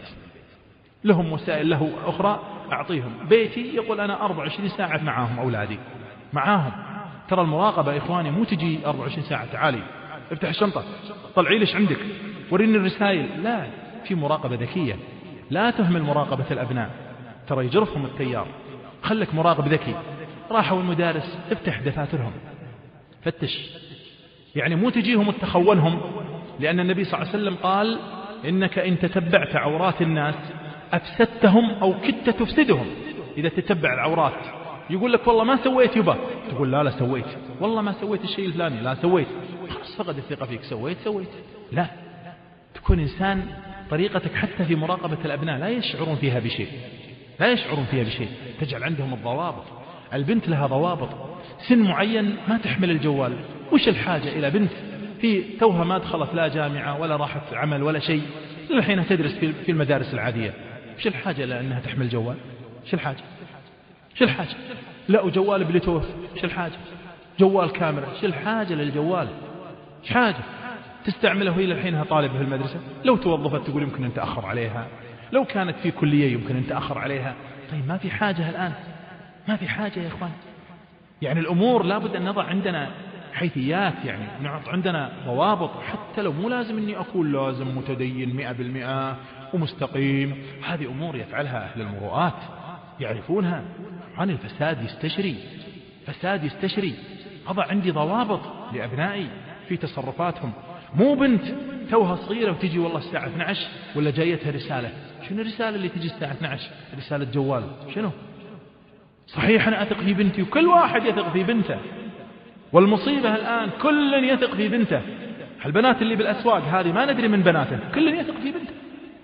S2: لهم وسائل له أخرى أعطيهم. بيتي يقول أنا 24 ساعة معاهم، أولادي معاهم. ترى المراقبة إخواني مو تجي 24 ساعة تعالي افتح الشنطة، طلعي ليش عندك، وريني الرسائل. لا، في مراقبة ذكية. لا تهمل مراقبة الأبناء، ترى يجرفهم التيار. خلك مراقب ذكي. راحوا المدارس، افتح دفاترهم، فتش. يعني مو تجيهم وتخونهم، لأن النبي صلى الله عليه وسلم قال إنك إن تتبعت عورات الناس أفسدتهم أو كدت تفسدهم. إذا تتبع العورات، يقول لك والله ما سويت يبا، تقول لا سويت، والله ما سويت الشيء الفلاني، لا سويت، خلاص فقد الثقة فيك، سويت. لا، تكون إنسان طريقتك حتى في مراقبة الأبناء لا يشعرون فيها بشيء، تجعل عندهم الضوابط. البنت لها ضوابط، سن معين ما تحمل الجوال. وش الحاجة إلى بنت في توها ما دخلت لا جامعة ولا راحت عمل ولا شيء، للحين تدرس في المدارس العادية، وش الحاجة لأنها تحمل جوال؟ وش الحاجة؟ لا، وجوال بلوتوث، وش الحاجة؟ جوال كاميرا، وش الحاجة للجوال؟ وش حاجة تستعمله هي للحينها طالبة في المدرسة؟ لو توظفت تقول يمكن أن تأخر عليها، لو كانت في كلية يمكن أن تأخر عليها. طيب ما في حاجة الآن، ما في حاجة يا إخوان. يعني الأمور لابد أن نضع عندنا حيثيات، يعني نعط عندنا ضوابط. حتى لو مو لازم أني أكون لازم متدين 100% ومستقيم، هذه أمور يفعلها أهل المروءات يعرفونها. عن فساد يستشري. أضع عندي ضوابط لأبنائي في تصرفاتهم. مو بنت توها صغيرة وتجي والله الساعة 12 ولا جايتها رسالة. شنو الرسالة اللي تجي الساعة 12؟ رسالة جوال. شنو؟ صحيح أنا أثق في بنتي، وكل واحد يثق في بنته، والمصيبة الآن كل يثق في بنته. البنات اللي بالأسواق هذه ما ندري من بناته، كل يثق في بنته،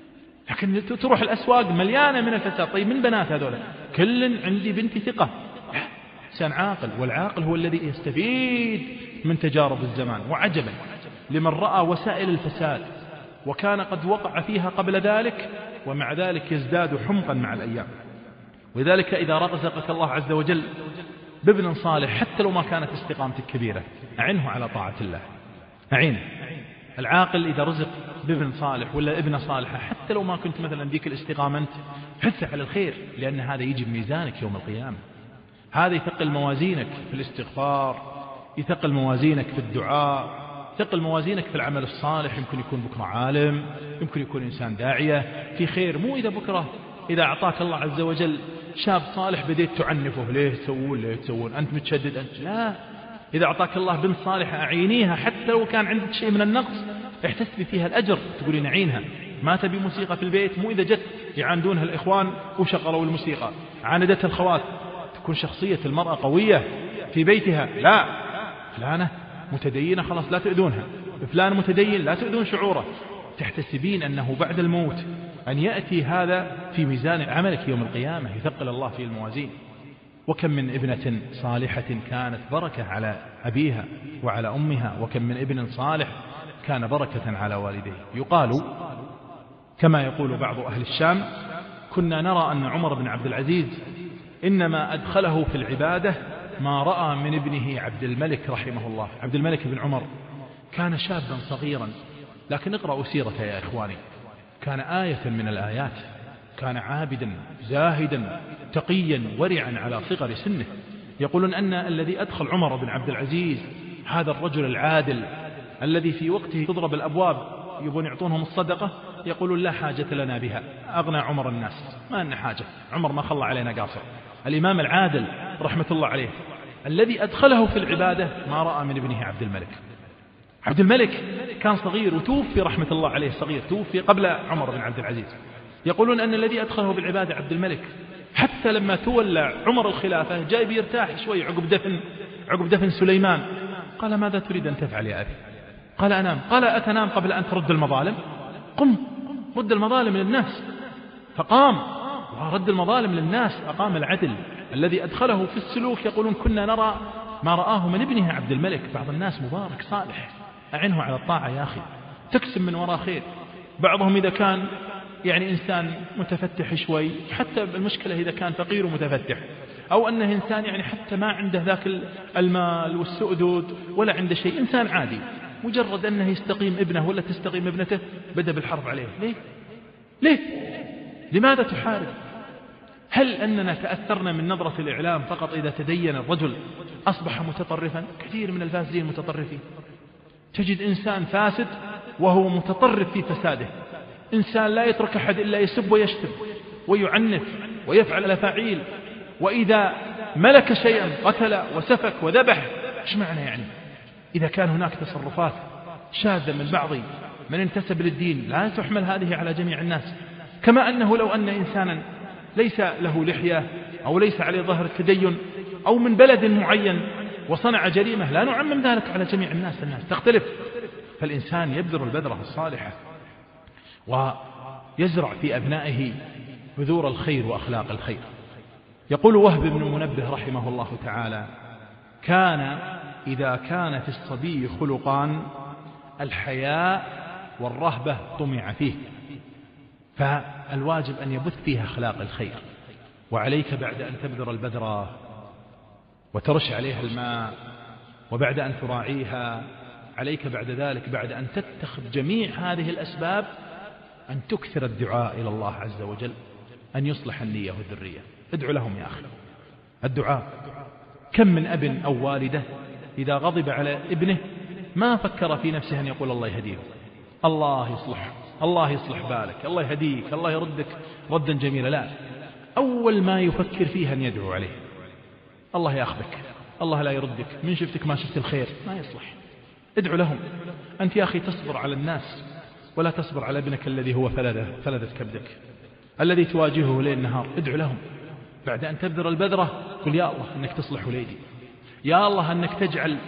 S2: لكن تروح الأسواق مليانة من الفساد. طيب من بنات هذولا؟ كل عندي بنتي ثقة. إنسان عاقل، والعاقل هو الذي يستفيد من تجارب الزمان. وعجبا لمن رأى وسائل الفساد وكان قد وقع فيها قبل ذلك، ومع ذلك يزداد حمقا مع الأيام. ولذلك إذا رزقك الله عز وجل بابن صالح، حتى لو ما كانت استقامتك كبيرة، أعنه على طاعة الله، أعينه. العاقل إذا رزق بابن صالح ولا ابن صالحة، حتى لو ما كنت مثلا ذيك الاستقامة، حث على الخير، لأن هذا يجي بميزانك يوم القيامة. هذا يثقل موازينك في الاستغفار، يثقل موازينك في الدعاء، يثقل موازينك في العمل الصالح. يمكن يكون بكرة عالم، يمكن يكون إنسان داعية في خير. مو إذا بكرة إذا أعطاك الله عز وجل شاب صالح بديت تعنفه، ليه تسوون أنت متشدد أنت. لا، إذا أعطاك الله بنت صالحة أعينيها، حتى لو كان عندك شيء من النقص احتسبي فيها الأجر، تقولين أعينها. ما تبي موسيقى في البيت، مو إذا جت يعاندونها الإخوان وشغلوا الموسيقى، عاندتها الخوات، تكون شخصية المرأة قوية في بيتها. لا، فلانة متدينة خلاص لا تؤذونها، فلان متدين لا تؤذون شعوره. تحتسبين أنه بعد الموت أن يأتي هذا في ميزان عملك يوم القيامة، يثقل الله في الموازين. وكم من ابنة صالحة كانت بركة على أبيها وعلى أمها، وكم من ابن صالح كان بركة على والديه. يقال كما يقول بعض أهل الشام: كنا نرى أن عمر بن عبد العزيز إنما أدخله في العبادة ما رأى من ابنه عبد الملك رحمه الله. عبد الملك بن عمر كان شابا صغيرا، لكن اقرأوا سيرته يا إخواني، كان آية من الآيات، كان عابدا زاهدا تقيا ورعا على صغر سنه. يقولون أن الذي أدخل عمر بن عبد العزيز هذا الرجل العادل الذي في وقته تضرب الأبواب يبون يعطونهم الصدقة، يقولون لا حاجة لنا بها، أغنى عمر الناس، ما لنا حاجة، عمر ما خلى علينا قاصر. الإمام العادل رحمة الله عليه الذي أدخله في العبادة ما رأى من ابنه عبد الملك. عبد الملك كان صغير وتوفي رحمة الله عليه، صغير توفي قبل عمر بن عبد العزيز. يقولون أن الذي أدخله بالعبادة عبد الملك، حتى لما تولى عمر الخلافة جاي بيرتاح شوي عقب دفن سليمان، قال: ماذا تريد أن تفعل يا أبي؟ قال: أنام. قال: أتنام قبل أن ترد المظالم؟ قم رد المظالم للناس. فقام ورد المظالم للناس، أقام العدل الذي أدخله في السلوك. يقولون كنا نرى ما رآه من ابنه عبد الملك. بعض الناس مبارك صالح، أعنه على الطاعة يا أخي، تكسب من وراء خير. بعضهم إذا كان يعني إنسان متفتح شوي، حتى المشكلة إذا كان فقير ومتفتح، أو أنه إنسان يعني حتى ما عنده ذاك المال والسؤدد ولا عنده شيء، إنسان عادي، مجرد أنه يستقيم ابنه ولا تستقيم ابنته بدأ بالحرب عليه. ليه؟ لماذا تحارب؟ هل أننا تأثرنا من نظرة الإعلام فقط إذا تدين الرجل أصبح متطرفا؟ كثير من الفاسدين متطرفين. تجد إنسان فاسد وهو متطرف في فساده، إنسان لا يترك أحد إلا يسب ويشتم ويعنف ويفعل الأفاعيل، وإذا ملك شيئا قتل وسفك وذبح. إيش معنى يعني؟ إذا كان هناك تصرفات شاذة من بعض من انتسب للدين لا تحمل هذه على جميع الناس. كما أنه لو أن إنسانا ليس له لحية أو ليس عليه ظهر التدين أو من بلد معين وصنع جريمة لا نعمم ذلك على جميع الناس تختلف. فالإنسان يبذر البذرة الصالحة ويزرع في أبنائه بذور الخير وأخلاق الخير. يقول وهب بن منبه رحمه الله تعالى: كان إذا كان في الصبي خلقان الحياء والرهبة طمع فيه، فالواجب أن يبث فيها أخلاق الخير. وعليك بعد أن تبذر البذرة وترش عليها الماء وبعد أن تراعيها، عليك بعد ذلك بعد أن تتخذ جميع هذه الأسباب أن تكثر الدعاء إلى الله عز وجل أن يصلح النية والذرية. ادعو لهم يا أخي، الدعاء. كم من أب أو والدة إذا غضب على ابنه ما فكر في نفسه أن يقول الله يهديه، الله يصلح، الله يصلح بالك، الله يهديك، الله يردك ردا جميلا. لا، أول ما يفكر فيه أن يدعو عليه: الله يأخذك، الله لا يردك، من شفتك ما شفت الخير، ما يصلح. ادعو لهم. أنت يا أخي تصبر على الناس ولا تصبر على ابنك الذي هو فلذة كبدك الذي تواجهه ليل نهار. ادعو لهم بعد أن تبذر البذرة، قل يا الله أنك تصلح وليدي، يا الله أنك تجعل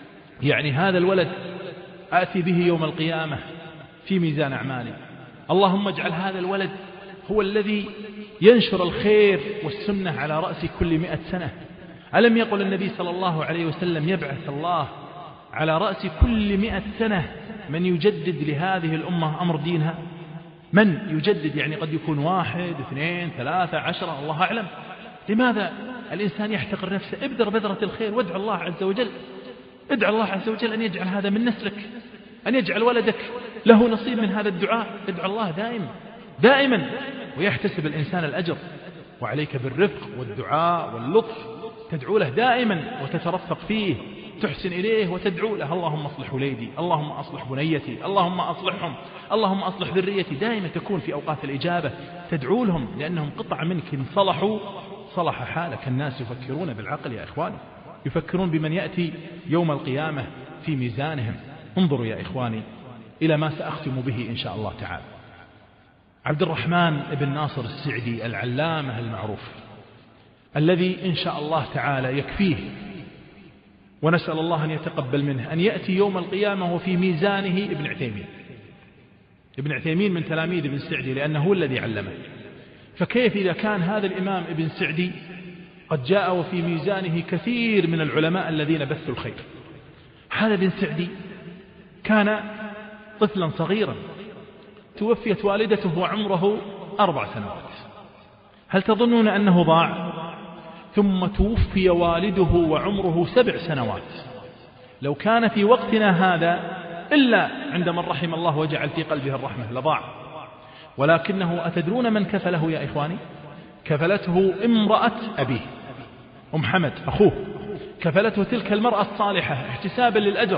S2: هذا الولد آتي به يوم القيامة في ميزان أعمالي، اللهم اجعل هذا الولد هو الذي ينشر الخير والسنة على رأس كل 100 سنة. ألم يقل النبي صلى الله عليه وسلم: يبعث الله على رأس كل 100 سنة من يجدد لهذه الأمة أمر دينها. من يجدد؟ قد يكون 1 2 3 10، الله أعلم. لماذا الإنسان يحتقر نفسه؟ ابذر بذرة الخير وادعو الله عز وجل، ادعو الله عز وجل أن يجعل هذا من نسلك، أن يجعل ولدك له نصيب من هذا الدعاء. ادعو الله دائما ويحتسب الإنسان الأجر. وعليك بالرفق والدعاء واللطف، تدعو له دائما وتترفق فيه، تحسن إليه وتدعو له: اللهم أصلح وليدي، اللهم أصلح بنيتي، اللهم أصلحهم، اللهم أصلح ذريتي. دائما تكون في أوقات الإجابة تدعو لهم، لأنهم قطعة منك إن صلحوا صلح حالك. الناس يفكرون بالعقل يا إخواني، يفكرون بمن يأتي يوم القيامة في ميزانهم. انظروا يا إخواني إلى ما سأختم به إن شاء الله تعالى. عبد الرحمن بن ناصر السعدي العلامة المعروف، الذي إن شاء الله تعالى يكفيه ونسأل الله أن يتقبل منه أن يأتي يوم القيامة وفي ميزانه ابن عثيمين. ابن عثيمين من تلاميذ ابن سعدي لأنه هو الذي علمه. فكيف إذا كان هذا الإمام ابن سعدي قد جاء وفي ميزانه كثير من العلماء الذين بثوا الخير؟ هذا ابن سعدي كان طفلا صغيرا، توفيت والدته وعمره 4 سنوات. هل تظنون أنه ضاع؟ ثم توفي والده وعمره 7 سنوات. لو كان في وقتنا هذا إلا عندما رحم الله وجعل في قلبه الرحمة لضاع. ولكنه أتدرون من كفله يا إخواني؟ كفلته امرأة أبيه، أم حمد أخوه، كفلته تلك المرأة الصالحة احتسابا للأجر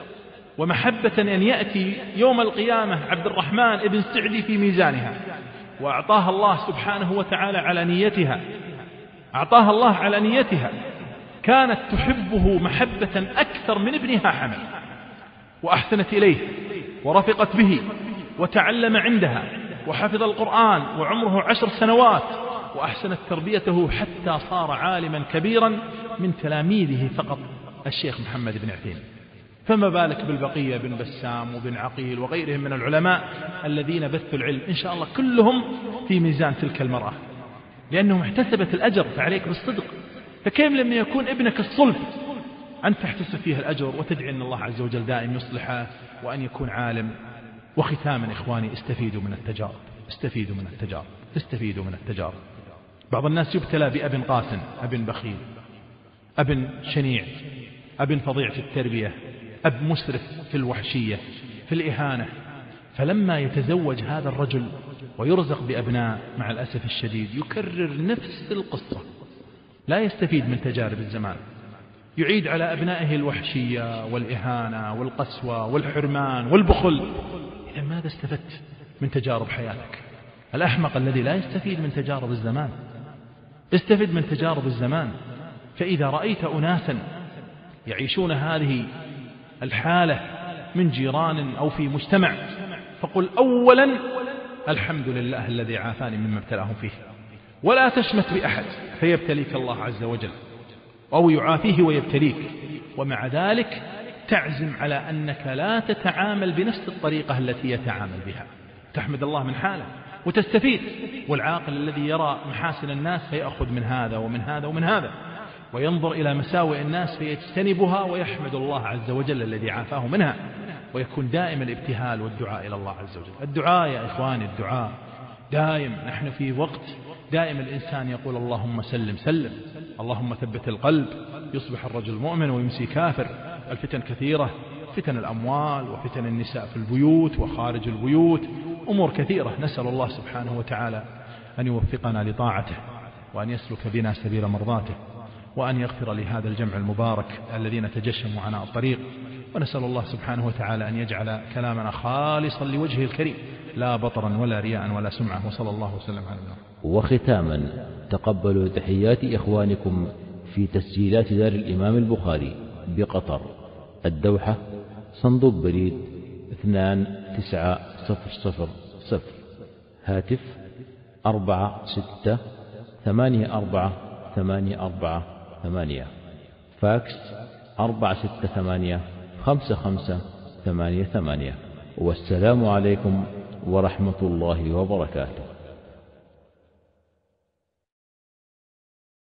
S2: ومحبة أن يأتي يوم القيامة عبد الرحمن ابن سعدي في ميزانها. وأعطاها الله سبحانه وتعالى على نيتها، أعطاها الله على نيتها. كانت تحبه محبة أكثر من ابنها حمد، وأحسنت إليه ورفقت به وتعلم عندها وحفظ القرآن وعمره 10 سنوات، وأحسنت تربيته حتى صار عالما كبيرا من تلاميذه فقط الشيخ محمد بن عثيمين. فما بالك بالبقية بن بسام وبن عقيل وغيرهم من العلماء الذين بثوا العلم؟ إن شاء الله كلهم في ميزان تلك المرأة، لأنهم احتسبت الأجر. فعليك بالصدق. فكيف لما يكون ابنك الصلب أن تحتسب فيه الأجر وتدعي أن الله عز وجل دائم يصلحه وأن يكون عالم. وختاما إخواني، استفيدوا من التجارب، استفيدوا من التجارب، استفيدوا من التجارب. بعض الناس يبتلى بأب قاسٍ، أب بخيل، أب شنيع، أب فظيع في التربية، أب مسرف في الوحشية في الإهانة. فلما يتزوج هذا الرجل ويرزق بأبناء مع الأسف الشديد يكرر نفس القصة، لا يستفيد من تجارب الزمان. يعيد على أبنائه الوحشية والإهانة والقسوة والحرمان والبخل، إذا ماذا استفدت من تجارب حياتك؟ الأحمق الذي لا يستفيد من تجارب الزمان. استفد من تجارب الزمان. فإذا رأيت أناسا يعيشون هذه الحالة من جيران أو في مجتمع، فقل أولا الحمد لله الذي عافاني مما ابتلاهم فيه، ولا تشمت بأحد فيبتليك الله عز وجل، أو يعافيه ويبتليك، ومع ذلك تعزم على أنك لا تتعامل بنفس الطريقة التي يتعامل بها، تحمد الله من حاله وتستفيد. والعاقل الذي يرى محاسن الناس فيأخذ من هذا ومن هذا ومن هذا، وينظر إلى مساوئ الناس فيجتنبها ويحمد الله عز وجل الذي عافاه منها، ويكون دائم الابتهال والدعاء إلى الله عز وجل. الدعاء يا إخواني، الدعاء دائم. نحن في وقت دائم الإنسان يقول اللهم سلم سلم، اللهم ثبت القلب، يصبح الرجل مؤمن ويمسي كافر. الفتن كثيرة، فتن الأموال وفتن النساء في البيوت وخارج البيوت، أمور كثيرة. نسأل الله سبحانه وتعالى أن يوفقنا لطاعته، وأن يسلك بنا سبيل مرضاته، وأن يغفر لهذا الجمع المبارك الذين تجشموا عناء الطريق. ونسأل الله سبحانه وتعالى أن يجعل كلامنا خالصا لوجهه الكريم، لا بطرا ولا رياء ولا سمعة. وصلى الله وسلم على النبي.
S1: وختاما، تقبلوا تحيات إخوانكم في تسجيلات دار الإمام البخاري بقطر، الدوحة، صندوق بريد 29000، هاتف 46844848، فاكس 4685588. والسلام عليكم ورحمة الله وبركاته.